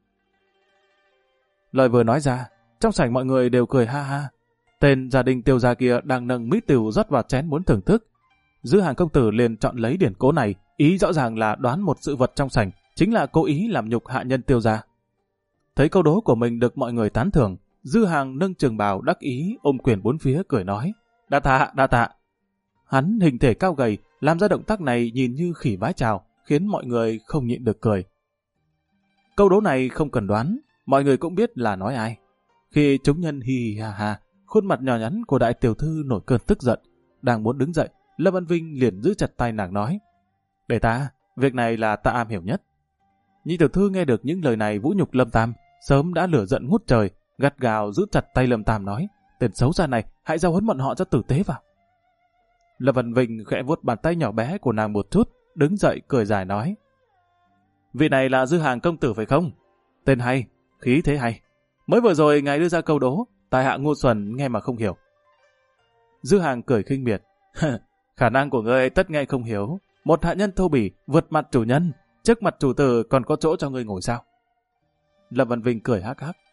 Lời vừa nói ra, trong sảnh mọi người đều cười ha ha. Tên gia đình Tiêu gia kia đang nâng mỹ tửu rót vào chén muốn thưởng thức. Dư Hàng công tử liền chọn lấy điển cố này, ý rõ ràng là đoán một sự vật trong sảnh, chính là cố ý làm nhục hạ nhân Tiêu gia. Thấy câu đố của mình được mọi người tán thưởng, Dư Hàng nâng trường bào đắc ý ôm quyền bốn phía cười nói, đa tạ. Hắn hình thể cao gầy, làm ra động tác này nhìn như khỉ vái chào, khiến mọi người không nhịn được cười. Câu đố này không cần đoán, mọi người cũng biết là nói ai. Khi chúng nhân hi hi ha ha, khuôn mặt nhỏ nhắn của đại tiểu thư nổi cơn tức giận, đang muốn đứng dậy, Lâm Văn Vinh liền giữ chặt tay nàng nói, để ta, việc này là ta am hiểu nhất. Nhị tiểu thư nghe được những lời này vũ nhục Lâm Tam, sớm đã lửa giận ngút trời, gắt gào giữ chặt tay Lâm Tam nói, tên xấu xa này, hãy giao huấn bọn họ cho tử tế vào. Lâm Văn Vinh khẽ vuốt bàn tay nhỏ bé của nàng một chút, đứng dậy cười dài nói, vị này là Dư Hàng công tử phải không? Tên hay, khí thế hay. Mới vừa rồi ngài đưa ra câu đố, tài hạ ngu xuẩn nghe mà không hiểu. Dư Hàng cười khinh miệt, khả năng của ngươi tất nghe không hiểu. Một hạ nhân thô bỉ vượt mặt chủ nhân, trước mặt chủ tử còn có chỗ cho ngươi ngồi sao? Lâm Văn Vinh cười hắc hắc,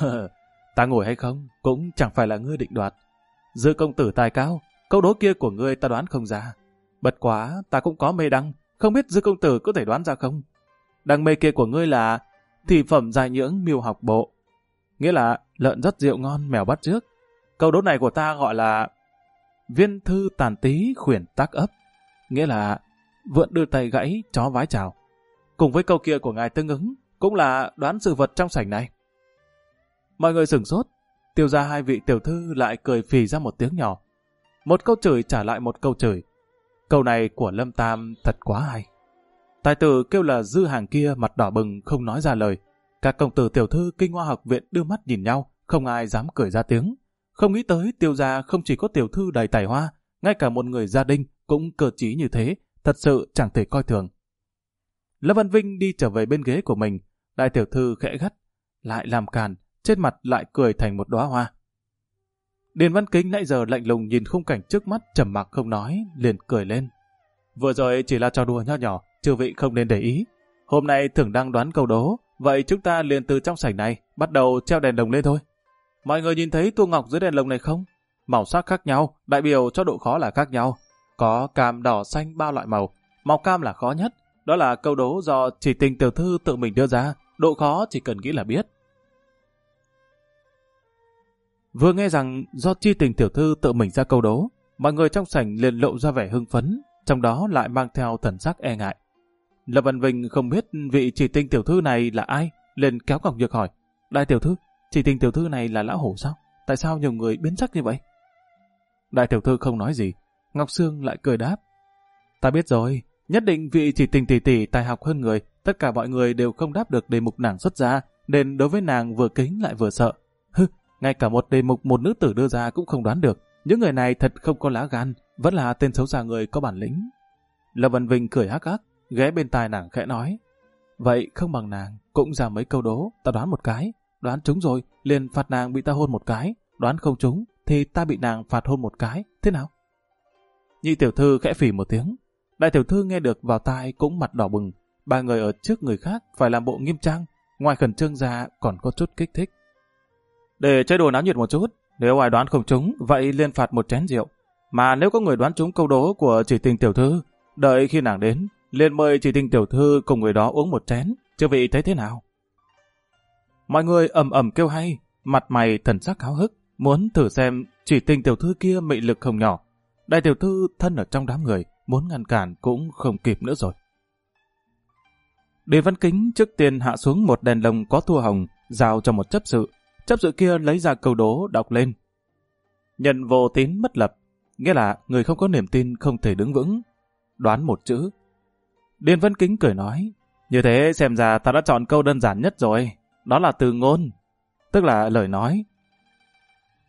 ta ngồi hay không cũng chẳng phải là ngươi định đoạt. Dư công tử tài cao, câu đố kia của ngươi ta đoán không ra. Bất quá ta cũng có mê đăng, không biết Dư công tử có thể đoán ra không? Đăng mê kia của ngươi là thị phẩm dài nhưỡng miêu học bộ, nghĩa là lợn rất rượu ngon, mèo bắt trước. Câu đố này của ta gọi là viên thư tàn tí khuyển tác ấp, nghĩa là vượn đưa tay gãy, chó vái chào. Cùng với câu kia của ngài tương ứng, cũng là đoán sự vật trong sảnh này. Mọi người sửng sốt, Tiêu gia hai vị tiểu thư lại cười phì ra một tiếng nhỏ. Một câu chửi trả lại một câu chửi. Câu này của Lâm Tam thật quá hay. Tài tử kêu là Dư Hàng kia mặt đỏ bừng không nói ra lời. Các công tử tiểu thư Kinh Hoa học viện đưa mắt nhìn nhau, không ai dám cười ra tiếng. Không nghĩ tới Tiêu gia không chỉ có tiểu thư đầy tài hoa, ngay cả một người gia đình cũng cơ trí như thế, thật sự chẳng thể coi thường. Lâm Văn Vinh đi trở về bên ghế của mình, đại tiểu thư khẽ gắt, lại làm càn, trên mặt lại cười thành một đóa hoa. Điền Văn Kính nãy giờ lạnh lùng nhìn khung cảnh trước mắt trầm mặc không nói, liền cười lên. Vừa rồi chỉ là trò đùa nho nhỏ, chư vị không nên để ý. Hôm nay thưởng đang đoán câu đố, vậy chúng ta liền từ trong sảnh này bắt đầu treo đèn lồng lên thôi. Mọi người nhìn thấy tua ngọc dưới đèn lồng này không? Màu sắc khác nhau, đại biểu cho độ khó là khác nhau. Có cam, đỏ, xanh, ba loại màu. Màu cam là khó nhất, đó là câu đố do Chỉ Tình tiểu thư tự mình đưa ra, độ khó chỉ cần nghĩ là biết. Vừa nghe rằng do Chi Tình tiểu thư tự mình ra câu đố, mọi người trong sảnh liền lộ ra vẻ hưng phấn, trong đó lại mang theo thần sắc e ngại. Lâm Văn Vinh không biết vị Chỉ Tình tiểu thư này là ai, liền kéo Ngọc Nhược hỏi, đại tiểu thư, Chỉ Tình tiểu thư này là lão hổ sao? Tại sao nhiều người biến sắc như vậy? Đại tiểu thư không nói gì, Ngọc Sương lại cười đáp, ta biết rồi, nhất định vị Chỉ Tình tỷ tỷ tài học hơn người, tất cả mọi người đều không đáp được đề mục nàng xuất ra, nên đối với nàng vừa kính lại vừa sợ. Ngay cả một đề mục một nữ tử đưa ra cũng không đoán được, những người này thật không có lá gan, vẫn là tên xấu xa người có bản lĩnh. Lâm Văn Vinh cười hắc hắc, ghé bên tai nàng khẽ nói, vậy không bằng nàng, cũng ra mấy câu đố, ta đoán một cái, đoán trúng rồi, liền phạt nàng bị ta hôn một cái, đoán không trúng, thì ta bị nàng phạt hôn một cái, thế nào? Nhị tiểu thư khẽ phì một tiếng, đại tiểu thư nghe được vào tai cũng mặt đỏ bừng, ba người ở trước người khác phải làm bộ nghiêm trang, ngoài khẩn trương ra còn có chút kích thích. Để chơi đùa náo nhiệt một chút, nếu ai đoán không trúng, vậy liền phạt một chén rượu. Mà nếu có người đoán trúng câu đố của Chỉ Tình tiểu thư, đợi khi nàng đến, liền mời Chỉ Tình tiểu thư cùng người đó uống một chén, chư vị thấy thế nào? Mọi người ầm ầm kêu hay, mặt mày thần sắc háo hức, muốn thử xem Chỉ Tình tiểu thư kia mị lực không nhỏ. Đại tiểu thư thân ở trong đám người, muốn ngăn cản cũng không kịp nữa rồi. Điền Văn Kính trước tiên hạ xuống một đèn lồng có thua hồng, giao cho một chấp sự. Chấp sự kia lấy ra câu đố đọc lên. Nhân vô tín mất lập, nghĩa là người không có niềm tin không thể đứng vững. Đoán một chữ. Điền Văn Kính cười nói, như thế xem ra ta đã chọn câu đơn giản nhất rồi, đó là từ ngôn, tức là lời nói.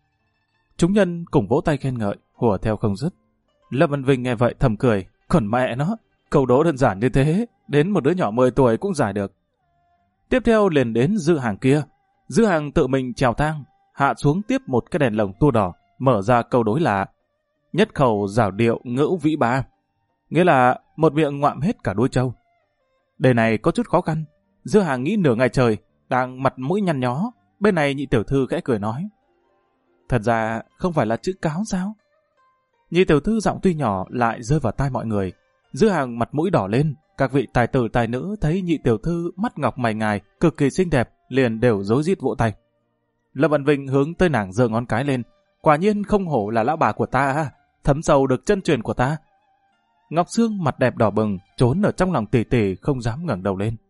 Chúng nhân cùng vỗ tay khen ngợi, hùa theo không dứt. Lâm Văn Vinh nghe vậy thầm cười, còn mẹ nó, câu đố đơn giản như thế, đến một đứa nhỏ 10 tuổi cũng giải được. Tiếp theo liền đến Dư Hàng kia. Dư Hàng tự mình trèo thang, hạ xuống tiếp một cái đèn lồng tua đỏ, mở ra câu đối là nhất khẩu giảo điệu ngữ vĩ ba, nghĩa là một miệng ngoạm hết cả đuôi trâu. Đề này có chút khó khăn. Dư Hàng nghĩ nửa ngày trời, đang mặt mũi nhăn nhó. Bên này nhị tiểu thư khẽ cười nói, thật ra không phải là chữ cáo sao? Nhị tiểu thư giọng tuy nhỏ lại rơi vào tai mọi người. Dư Hàng mặt mũi đỏ lên. Các vị tài tử tài nữ thấy nhị tiểu thư mắt ngọc mày ngài, cực kỳ xinh đẹp, liền đều rối rít vỗ tay. Lâm Văn Vinh hướng tới nàng giơ ngón cái lên, quả nhiên không hổ là lão bà của ta, thấm sâu được chân truyền của ta. Ngọc Sương mặt đẹp đỏ bừng, trốn ở trong lòng tỉ tỉ không dám ngẩng đầu lên.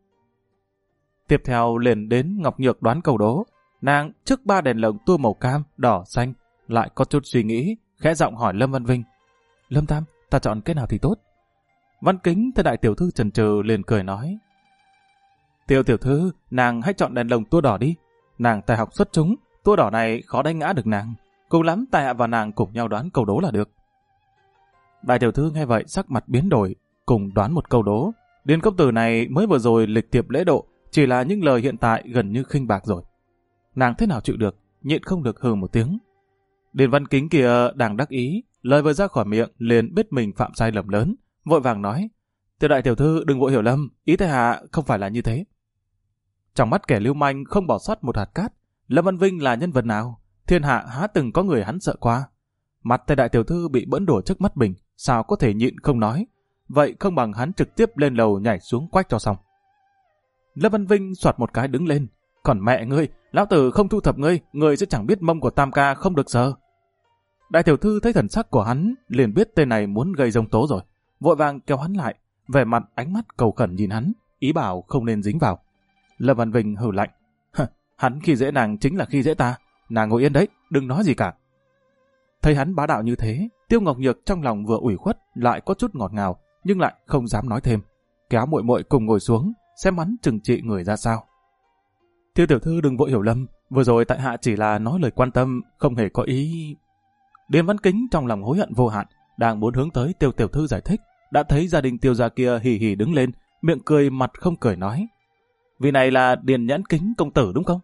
Tiếp theo liền đến Ngọc Nhược đoán câu đố. Nàng trước 3 đèn lồng tua màu cam, đỏ, xanh, lại có chút suy nghĩ, khẽ giọng hỏi Lâm Văn Vinh, Lâm Tam, ta chọn cái nào thì tốt? Văn Kính thấy đại tiểu thư chần chừ liền cười nói, tiểu thư, nàng hãy chọn đèn lồng tua đỏ đi. Nàng tài học xuất chúng, tua đỏ này khó đánh ngã được nàng. Cùng lắm tài hạ và nàng cùng nhau đoán câu đố là được. Đại tiểu thư nghe vậy sắc mặt biến đổi, cùng đoán một câu đố. Điền công tử này mới vừa rồi lịch thiệp lễ độ, chỉ là những lời hiện tại gần như khinh bạc rồi. Nàng thế nào chịu được, nhịn không được hừ một tiếng. Điền Văn Kính kia đang đắc ý, lời vừa ra khỏi miệng liền biết mình phạm sai lầm lớn, vội vàng nói, tiểu đại tiểu thư đừng vội hiểu lầm, ý tại hạ không phải là như thế. Trong mắt kẻ lưu manh không bỏ sót một hạt cát. Lâm Văn Vinh là nhân vật nào? Thiên hạ há từng có người hắn sợ qua. Mặt tay đại tiểu thư bị bỡn đổ trước mắt mình, sao có thể nhịn không nói? Vậy không bằng hắn trực tiếp lên lầu nhảy xuống quách cho xong. Lâm Văn Vinh soạt một cái đứng lên. Còn mẹ ngươi, lão tử không thu thập ngươi, ngươi sẽ chẳng biết mông của Tam ca không được sờ. Đại tiểu thư thấy thần sắc của hắn, liền biết tên này muốn gây giông tố rồi, vội vàng kéo hắn lại, vẻ mặt ánh mắt cầu khẩn nhìn hắn, ý bảo không nên dính vào. Lâm Văn Vinh hừ lạnh, hắn khi dễ nàng chính là khi dễ ta, nàng ngồi yên đấy, đừng nói gì cả. Thấy hắn bá đạo như thế, Tiêu Ngọc Nhược trong lòng vừa ủy khuất lại có chút ngọt ngào, nhưng lại không dám nói thêm, kéo muội muội cùng ngồi xuống, xem hắn trừng trị người ra sao. Tiêu tiểu thư đừng vội hiểu lầm, vừa rồi tại hạ chỉ là nói lời quan tâm, không hề có ý. Điền Văn Kính trong lòng hối hận vô hạn, đang muốn hướng tới Tiêu tiểu thư giải thích, đã thấy gia đình Tiêu gia kia hì hì đứng lên, miệng cười mặt không cười nói, vì này là Điền Nhãn Kính công tử đúng không?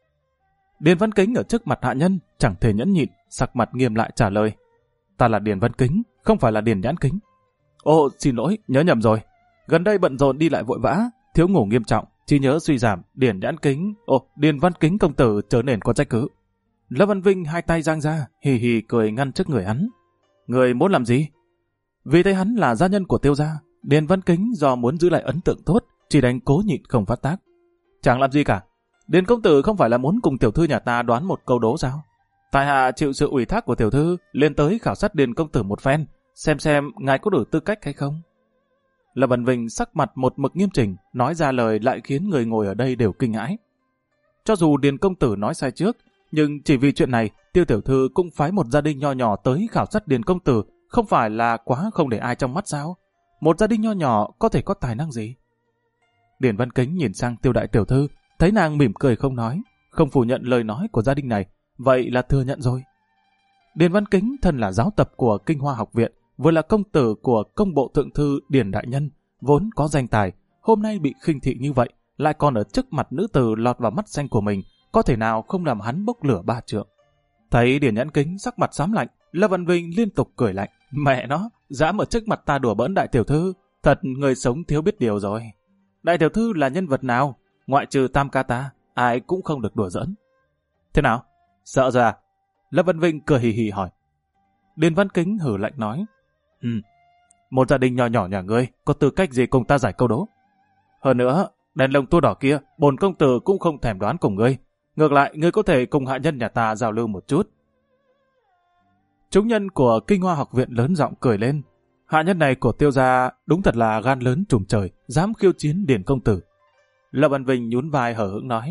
Điền Văn Kính ở trước mặt hạ nhân chẳng thể nhẫn nhịn, sắc mặt nghiêm lại trả lời, ta là Điền Văn Kính, không phải là Điền Nhãn Kính. Ồ, xin lỗi, nhớ nhầm rồi. Gần đây bận rộn đi lại vội vã, thiếu ngủ nghiêm trọng, trí nhớ suy giảm, Điền Nhãn Kính, Điền Văn Kính công tử trở nên có trách cứ. Lâm Văn Vinh hai tay giang ra, hì hì cười ngăn trước người hắn. Người muốn làm gì? Vì thấy hắn là gia nhân của Tiêu gia, Điền Văn Kính do muốn giữ lại ấn tượng tốt, chỉ đành cố nhịn không phát tác. Chẳng làm gì cả. Điền công tử không phải là muốn cùng tiểu thư nhà ta đoán một câu đố sao? Tại hạ chịu sự ủy thác của tiểu thư, lên tới khảo sát Điền công tử một phen, xem ngài có đủ tư cách hay không. Lâm Văn Vinh sắc mặt một mực nghiêm chỉnh, nói ra lời lại khiến người ngồi ở đây đều kinh hãi. Cho dù Điền công tử nói sai trước, nhưng chỉ vì chuyện này, Tiêu tiểu thư cũng phái một gia đình nho nhỏ tới khảo sát Điền công tử, không phải là quá không để ai trong mắt sao? Một gia đình nho nhỏ có thể có tài năng gì? Điền Văn Kính nhìn sang Tiêu đại tiểu thư, thấy nàng mỉm cười không nói, không phủ nhận lời nói của gia đình này, vậy là thừa nhận rồi. Điền Văn Kính thân là giáo tập của Kinh Hoa học viện, vừa là công tử của công bộ thượng thư Điền đại nhân, vốn có danh tài, hôm nay bị khinh thị như vậy, lại còn ở trước mặt nữ tử lọt vào mắt xanh của mình, có thể nào không làm hắn bốc lửa 3 trượng. Thấy Điền Nhãn Kính sắc mặt xám lạnh, Lâm Văn Vinh liên tục cười lạnh, mẹ nó, dám ở trước mặt ta đùa bỡn đại tiểu thư, thật người sống thiếu biết điều rồi. Đại tiểu thư là nhân vật nào? Ngoại trừ Tam ca ta, ai cũng không được đùa giỡn. Thế nào? Sợ rồi à? Lâm Văn Vinh cười hì hì hỏi. Điền Văn Kính hử lạnh nói, một gia đình nhỏ nhỏ nhà ngươi có tư cách gì cùng ta giải câu đố? Hơn nữa, đèn lồng tua đỏ kia, bổn công tử cũng không thèm đoán cùng ngươi. Ngược lại, ngươi có thể cùng hạ nhân nhà ta giao lưu một chút. Chúng nhân của Kinh Hoa học viện lớn giọng cười lên. Hạ nhân này của Tiêu gia đúng thật là gan lớn trùm trời, dám khiêu chiến Điền công tử. Lâm Văn Vinh nhún vai hở hững nói,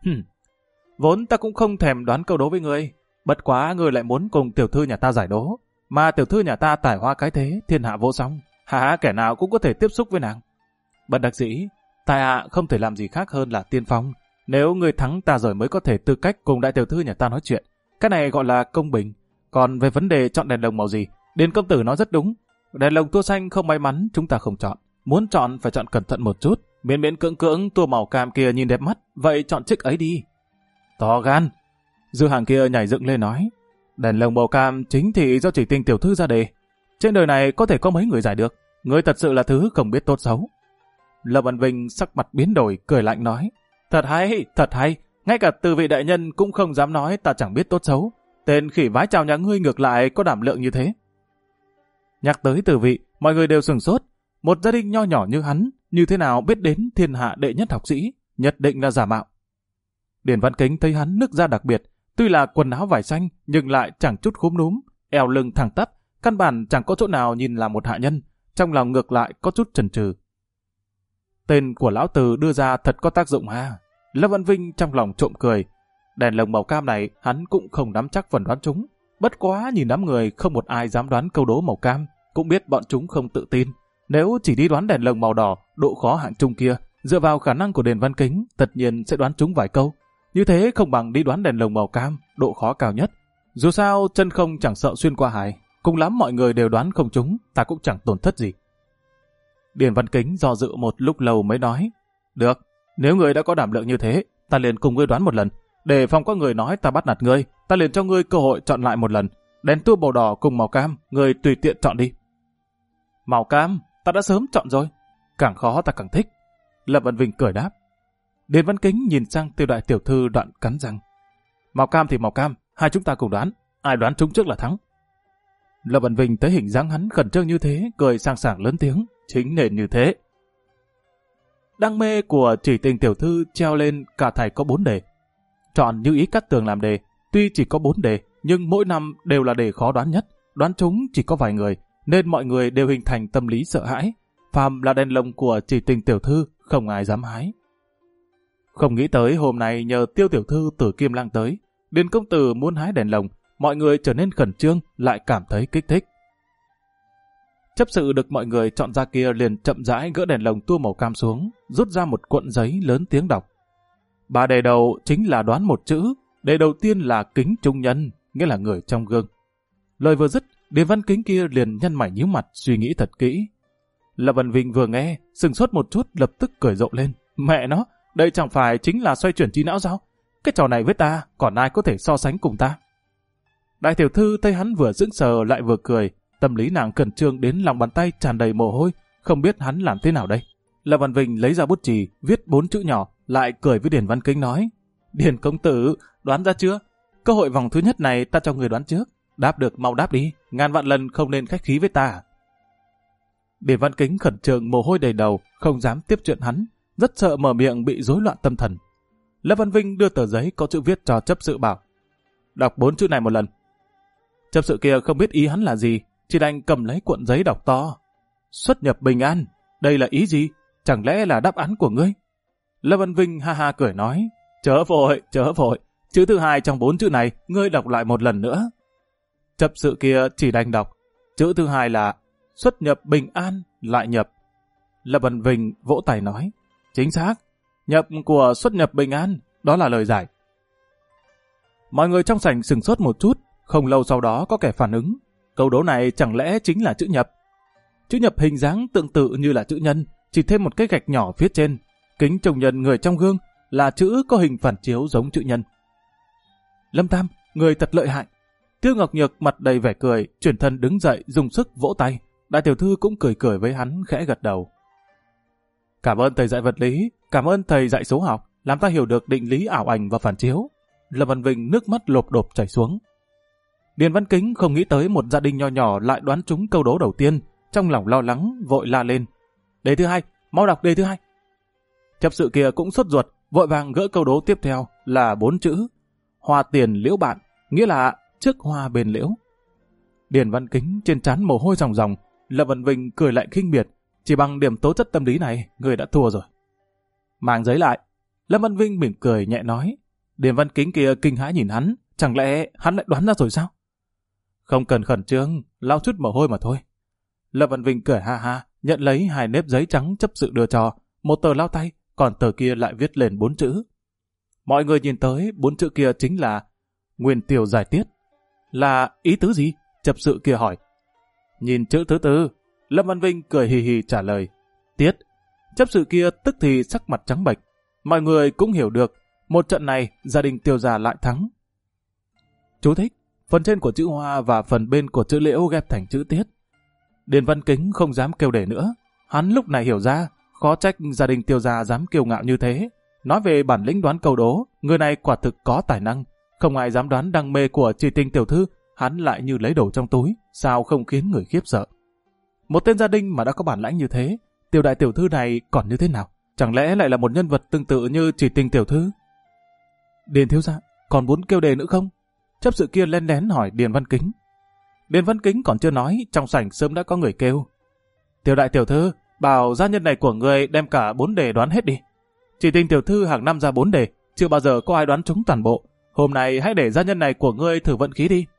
vốn ta cũng không thèm đoán câu đố với ngươi, bất quá ngươi lại muốn cùng tiểu thư nhà ta giải đố, mà tiểu thư nhà ta tài hoa cái thế, thiên hạ vô song, hả kẻ nào cũng có thể tiếp xúc với nàng. Bất đắc dĩ, tại hạ không thể làm gì khác hơn là tiên phong, nếu ngươi thắng ta rồi mới có thể tư cách cùng đại tiểu thư nhà ta nói chuyện, cái này gọi là công bình, Còn về vấn đề chọn đèn lồng màu gì, Điền công tử nói rất đúng. Đèn lồng tua xanh không may mắn chúng ta không chọn. Muốn chọn phải chọn cẩn thận một chút. Miễn miễn cưỡng cưỡng tua màu cam kia nhìn đẹp mắt, vậy chọn chiếc ấy đi. To gan. Dư Hàng kia nhảy dựng lên nói, đèn lồng màu cam chính thì do Chỉ Tình tiểu thư ra đề. Trên đời này có thể có mấy người giải được. Người thật sự là thứ không biết tốt xấu. Lâm Văn Vinh sắc mặt biến đổi, cười lạnh nói, thật hay, ngay cả Từ vị đại nhân cũng không dám nói ta chẳng biết tốt xấu. Tên khỉ vái chào nhà ngươi ngược lại có đảm lượng như thế. Nhắc tới Từ vị, mọi người đều sửng sốt. Một gia đình nho nhỏ như hắn, như thế nào biết đến thiên hạ đệ nhất học sĩ, nhất định là giả mạo. Điền Văn Kính thấy hắn nức da đặc biệt, tuy là quần áo vải xanh nhưng lại chẳng chút khúm núm, eo lưng thẳng tắp, căn bản chẳng có chỗ nào nhìn là một hạ nhân, trong lòng ngược lại có chút chần chừ. Tên của lão Từ đưa ra thật có tác dụng ha. Lâm Văn Vinh trong lòng trộm cười. Đèn lồng màu cam này hắn cũng không nắm chắc phần đoán chúng. Bất quá nhìn đám người không một ai dám đoán câu đố màu cam, cũng biết bọn chúng không tự tin. Nếu chỉ đi đoán đèn lồng màu đỏ, độ khó hạng trung kia, dựa vào khả năng của Điền Văn Kính, tất nhiên sẽ đoán chúng vài câu. Như thế không bằng đi đoán đèn lồng màu cam, độ khó cao nhất. Dù sao chân không chẳng sợ xuyên qua hải, cùng lắm mọi người đều đoán không chúng, ta cũng chẳng tổn thất gì. Điền Văn Kính do dự một lúc lâu mới nói, được, nếu ngươi đã có đảm lượng như thế, ta liền cùng ngươi đoán một lần. Để phòng có người nói ta bắt nạt ngươi, ta liền cho ngươi cơ hội chọn lại một lần. Đèn tua màu đỏ cùng màu cam, ngươi tùy tiện chọn đi. Màu cam, ta đã sớm chọn rồi. Càng khó ta càng thích. Lâm Văn Vinh cười đáp. Điền Văn Kính nhìn sang Tiêu đại tiểu thư đoạn cắn răng. Màu cam thì màu cam, hai chúng ta cùng đoán. Ai đoán trúng trước là thắng. Lâm Văn Vinh thấy hình dáng hắn khẩn trương như thế, cười sang sảng lớn tiếng. Chính nên như thế. Đăng mê của Chỉ Tình tiểu thư treo lên cả thảy có 4 đề. Chọn Như Ý Cát Tường làm đề, tuy chỉ có 4 đề, nhưng mỗi năm đều là đề khó đoán nhất. Đoán chúng chỉ có vài người, nên mọi người đều hình thành tâm lý sợ hãi. Phàm là đèn lồng của Chỉ Tình tiểu thư, không ai dám hái. Không nghĩ tới hôm nay nhờ Tiêu tiểu thư từ Kim Lang tới, Điền công tử muốn hái đèn lồng, mọi người trở nên khẩn trương, lại cảm thấy kích thích. Chấp sự được mọi người chọn ra kia liền chậm rãi gỡ đèn lồng tua màu cam xuống, rút ra một cuộn giấy lớn tiếng đọc. 3 đề đầu chính là đoán một chữ, đề đầu tiên là kính trung nhân, nghĩa là người trong gương. Lời vừa dứt, Điền Văn Kính kia liền nhăn mày nhíu mặt suy nghĩ thật kỹ. Lâm Văn Vinh vừa nghe, sừng sốt một chút lập tức cười rộ lên. Mẹ nó, đây chẳng phải chính là xoay chuyển trí não sao? Cái trò này với ta, còn ai có thể so sánh cùng ta? Đại tiểu thư thấy hắn vừa sững sờ lại vừa cười, tâm lý nàng khẩn trương đến lòng bàn tay tràn đầy mồ hôi, không biết hắn làm thế nào đây. Lâm Văn Vinh lấy ra bút chì, viết 4 chữ nhỏ, lại cười với Điền Văn Kính nói, Điền công tử, đoán ra chưa? Cơ hội vòng thứ nhất này ta cho người đoán trước, đáp được mau đáp đi, ngàn vạn lần không nên khách khí với ta. Điền Văn Kính khẩn trương mồ hôi đầy đầu, không dám tiếp chuyện hắn, rất sợ mở miệng bị rối loạn tâm thần. Lâm Văn Vinh đưa tờ giấy có chữ viết cho chấp sự bảo, đọc 4 chữ này một lần. Chấp sự kia không biết ý hắn là gì, chỉ đành cầm lấy cuộn giấy đọc to. Xuất nhập bình an, đây là ý gì? Chẳng lẽ là đáp án của ngươi? Lâm Văn Vinh ha ha cười nói, chớ vội, chữ thứ 2 trong 4 chữ này, ngươi đọc lại một lần nữa. Chấp sự kia chỉ đành đọc, chữ thứ 2 là xuất nhập bình an lại nhập. Lâm Văn Vinh vỗ tay nói, chính xác, nhập của xuất nhập bình an, đó là lời giải. Mọi người trong sảnh sửng sốt một chút, không lâu sau đó có kẻ phản ứng, câu đố này chẳng lẽ chính là chữ nhập. Chữ nhập hình dáng tương tự như là chữ nhân, chỉ thêm một cái gạch nhỏ phía trên. Kính trùng nhân người trong gương là chữ có hình phản chiếu giống chữ nhân. Lâm Tam, người thật lợi hại. Tiêu Ngọc Nhược mặt đầy vẻ cười, chuyển thân đứng dậy dùng sức vỗ tay. Đại tiểu thư cũng cười cười với hắn khẽ gật đầu. Cảm ơn thầy dạy vật lý, cảm ơn thầy dạy số học, làm ta hiểu được định lý ảo ảnh và phản chiếu. Lâm Văn Vinh nước mắt lộp đột chảy xuống. Điền Văn Kính không nghĩ tới một gia đình nho nhỏ lại đoán trúng câu đố đầu tiên, trong lòng lo lắng, vội la lên. Đề thứ 2, mau đọc đề thứ 2. Chấp sự kia cũng sốt ruột, vội vàng gỡ câu đố tiếp theo là 4 chữ. Hoa tiền liễu bạn, nghĩa là trước hoa bên liễu. Điền Văn Kính trên trán mồ hôi ròng ròng, Lâm Văn Vinh cười lại khinh miệt. Chỉ bằng điểm tố chất tâm lý này, người đã thua rồi. Mang giấy lại. Lâm Văn Vinh mỉm cười nhẹ nói. Điền Văn Kính kia kinh hãi nhìn hắn, chẳng lẽ hắn lại đoán ra rồi sao? Không cần khẩn trương, lau chút mồ hôi mà thôi. Lâm Văn Vinh cười ha ha, nhận lấy 2 nếp giấy trắng chấp sự đưa cho, một tờ lau tay, còn tờ kia lại viết lên 4 chữ. Mọi người nhìn tới 4 chữ kia chính là Nguyên Tiêu giải tiết. Là ý tứ gì? Chấp sự kia hỏi. Nhìn chữ thứ tư. Lâm Văn Vinh cười hì hì trả lời. Tiết. Chấp sự kia tức thì sắc mặt trắng bệch. Mọi người cũng hiểu được, một trận này gia đình Tiêu gia lại thắng. Chú thích, phần trên của chữ Hoa và phần bên của chữ Liễu ghép thành chữ Tiết. Điền Văn Kính không dám kêu đề nữa. Hắn lúc này hiểu ra, khó trách gia đình Tiêu gia dám kiêu ngạo như thế. Nói về bản lĩnh đoán câu đố, người này quả thực có tài năng. Không ai dám đoán đam mê của Chỉ Tình tiểu thư, hắn lại như lấy đồ trong túi, sao không khiến người khiếp sợ. Một tên gia đình mà đã có bản lãnh như thế, Tiêu đại tiểu thư này còn như thế nào? Chẳng lẽ lại là một nhân vật tương tự như Chỉ Tình tiểu thư? Điền thiếu gia, còn muốn kêu đề nữa không? Chấp sự kia len lén hỏi Điền Văn Kính. Điền Văn Kính còn chưa nói, trong sảnh sớm đã có người kêu. Tiêu đại tiểu thư, bảo gia nhân này của người đem cả 4 đề đoán hết đi. Chỉ Tình tiểu thư hàng năm ra 4 đề, chưa bao giờ có ai đoán trúng toàn bộ. Hôm nay hãy để gia nhân này của ngươi thử vận khí đi.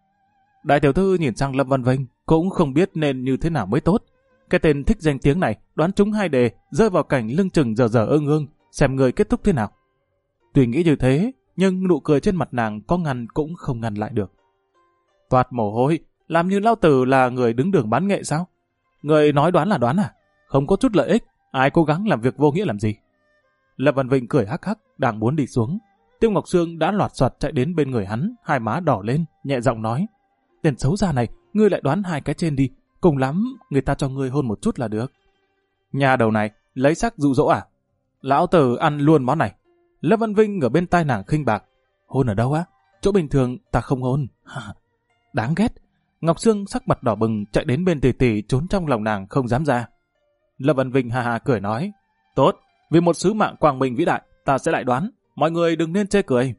Đại tiểu thư nhìn sang Lâm Văn Vinh, cũng không biết nên như thế nào mới tốt. Cái tên thích danh tiếng này đoán trúng 2 đề, rơi vào cảnh lưng chừng dở dở ương ương, xem người kết thúc thế nào. Tuy nghĩ như thế, nhưng nụ cười trên mặt nàng có ngăn cũng không ngăn lại được. Toát mồ hôi, làm như lão tử là người đứng đường bán nghệ sao? Người nói đoán là đoán à? Không có chút lợi ích, ai cố gắng làm việc vô nghĩa làm gì? Lâm Văn Vinh cười hắc hắc, đang muốn đi xuống. Tiêu Ngọc Sương đã loạt soạt chạy đến bên người hắn, hai má đỏ lên, nhẹ giọng nói. Tên xấu xa này, ngươi lại đoán 2 cái trên đi, cùng lắm người ta cho ngươi hôn một chút là được. Nhà đầu này, lấy sắc dụ dỗ à? Lão tử ăn luôn món này. Lâm Văn Vinh ở bên tai nàng khinh bạc. Hôn ở đâu á? Chỗ bình thường ta không hôn. Đáng ghét. Ngọc Sương sắc mặt đỏ bừng chạy đến bên tỷ tỷ trốn trong lòng nàng không dám ra. Lâm Văn Vinh ha ha cười nói. Tốt, vì một sứ mạng quang minh vĩ đại, ta sẽ lại đoán. Mọi người đừng nên chê cười.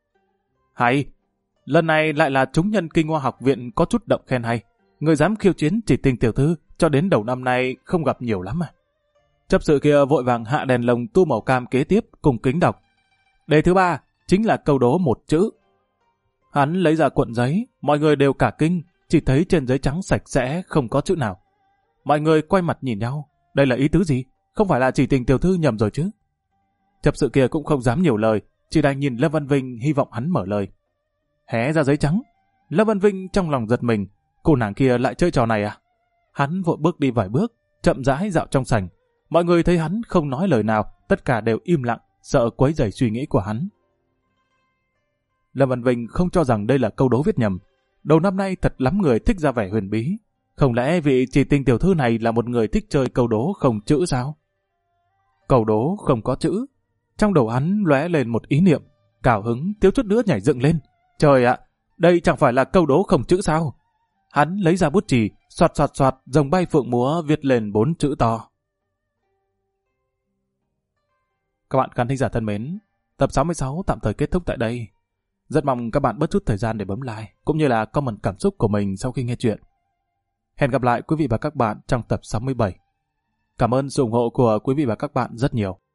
Hay, lần này lại là chúng nhân Kinh Hoa học viện có chút động khen hay. Người dám khiêu chiến Chỉ Tình tiểu thư cho đến đầu năm nay không gặp nhiều lắm à. Chấp sự kia vội vàng hạ đèn lồng tu màu cam kế tiếp cùng kính đọc. Đề thứ 3 chính là câu đố 1 chữ. Hắn lấy ra cuộn giấy, mọi người đều cả kinh, chỉ thấy trên giấy trắng sạch sẽ không có chữ nào. Mọi người quay mặt nhìn nhau, đây là ý tứ gì? Không phải là Chỉ Tình tiểu thư nhầm rồi chứ? Chấp sự kia cũng không dám nhiều lời, chỉ đành nhìn Lâm Văn Vinh hy vọng hắn mở lời. Hé ra giấy trắng. Lâm Văn Vinh trong lòng giật mình, cô nàng kia lại chơi trò này à? Hắn vội bước đi vài bước, chậm rãi dạo trong sảnh. Mọi người thấy hắn không nói lời nào, tất cả đều im lặng, sợ quấy rầy suy nghĩ của hắn. Lâm Văn Vinh không cho rằng đây là câu đố viết nhầm. Đầu năm nay thật lắm người thích ra vẻ huyền bí. Không lẽ vị Chỉ Tình tiểu thư này là một người thích chơi câu đố không chữ sao? Câu đố không có chữ. Trong đầu hắn lóe lên một ý niệm, cào hứng thiếu chút nữa nhảy dựng lên. Trời ạ, đây chẳng phải là câu đố không chữ sao? Hắn lấy ra bút chì, xoạt xoạt xoạt, rồng bay phượng múa viết lên 4 chữ to. Các bạn khán thính giả thân mến, tập 66 tạm thời kết thúc tại đây. Rất mong các bạn bớt chút thời gian để bấm like, cũng như là comment cảm xúc của mình sau khi nghe chuyện. Hẹn gặp lại quý vị và các bạn trong tập 67. Cảm ơn sự ủng hộ của quý vị và các bạn rất nhiều.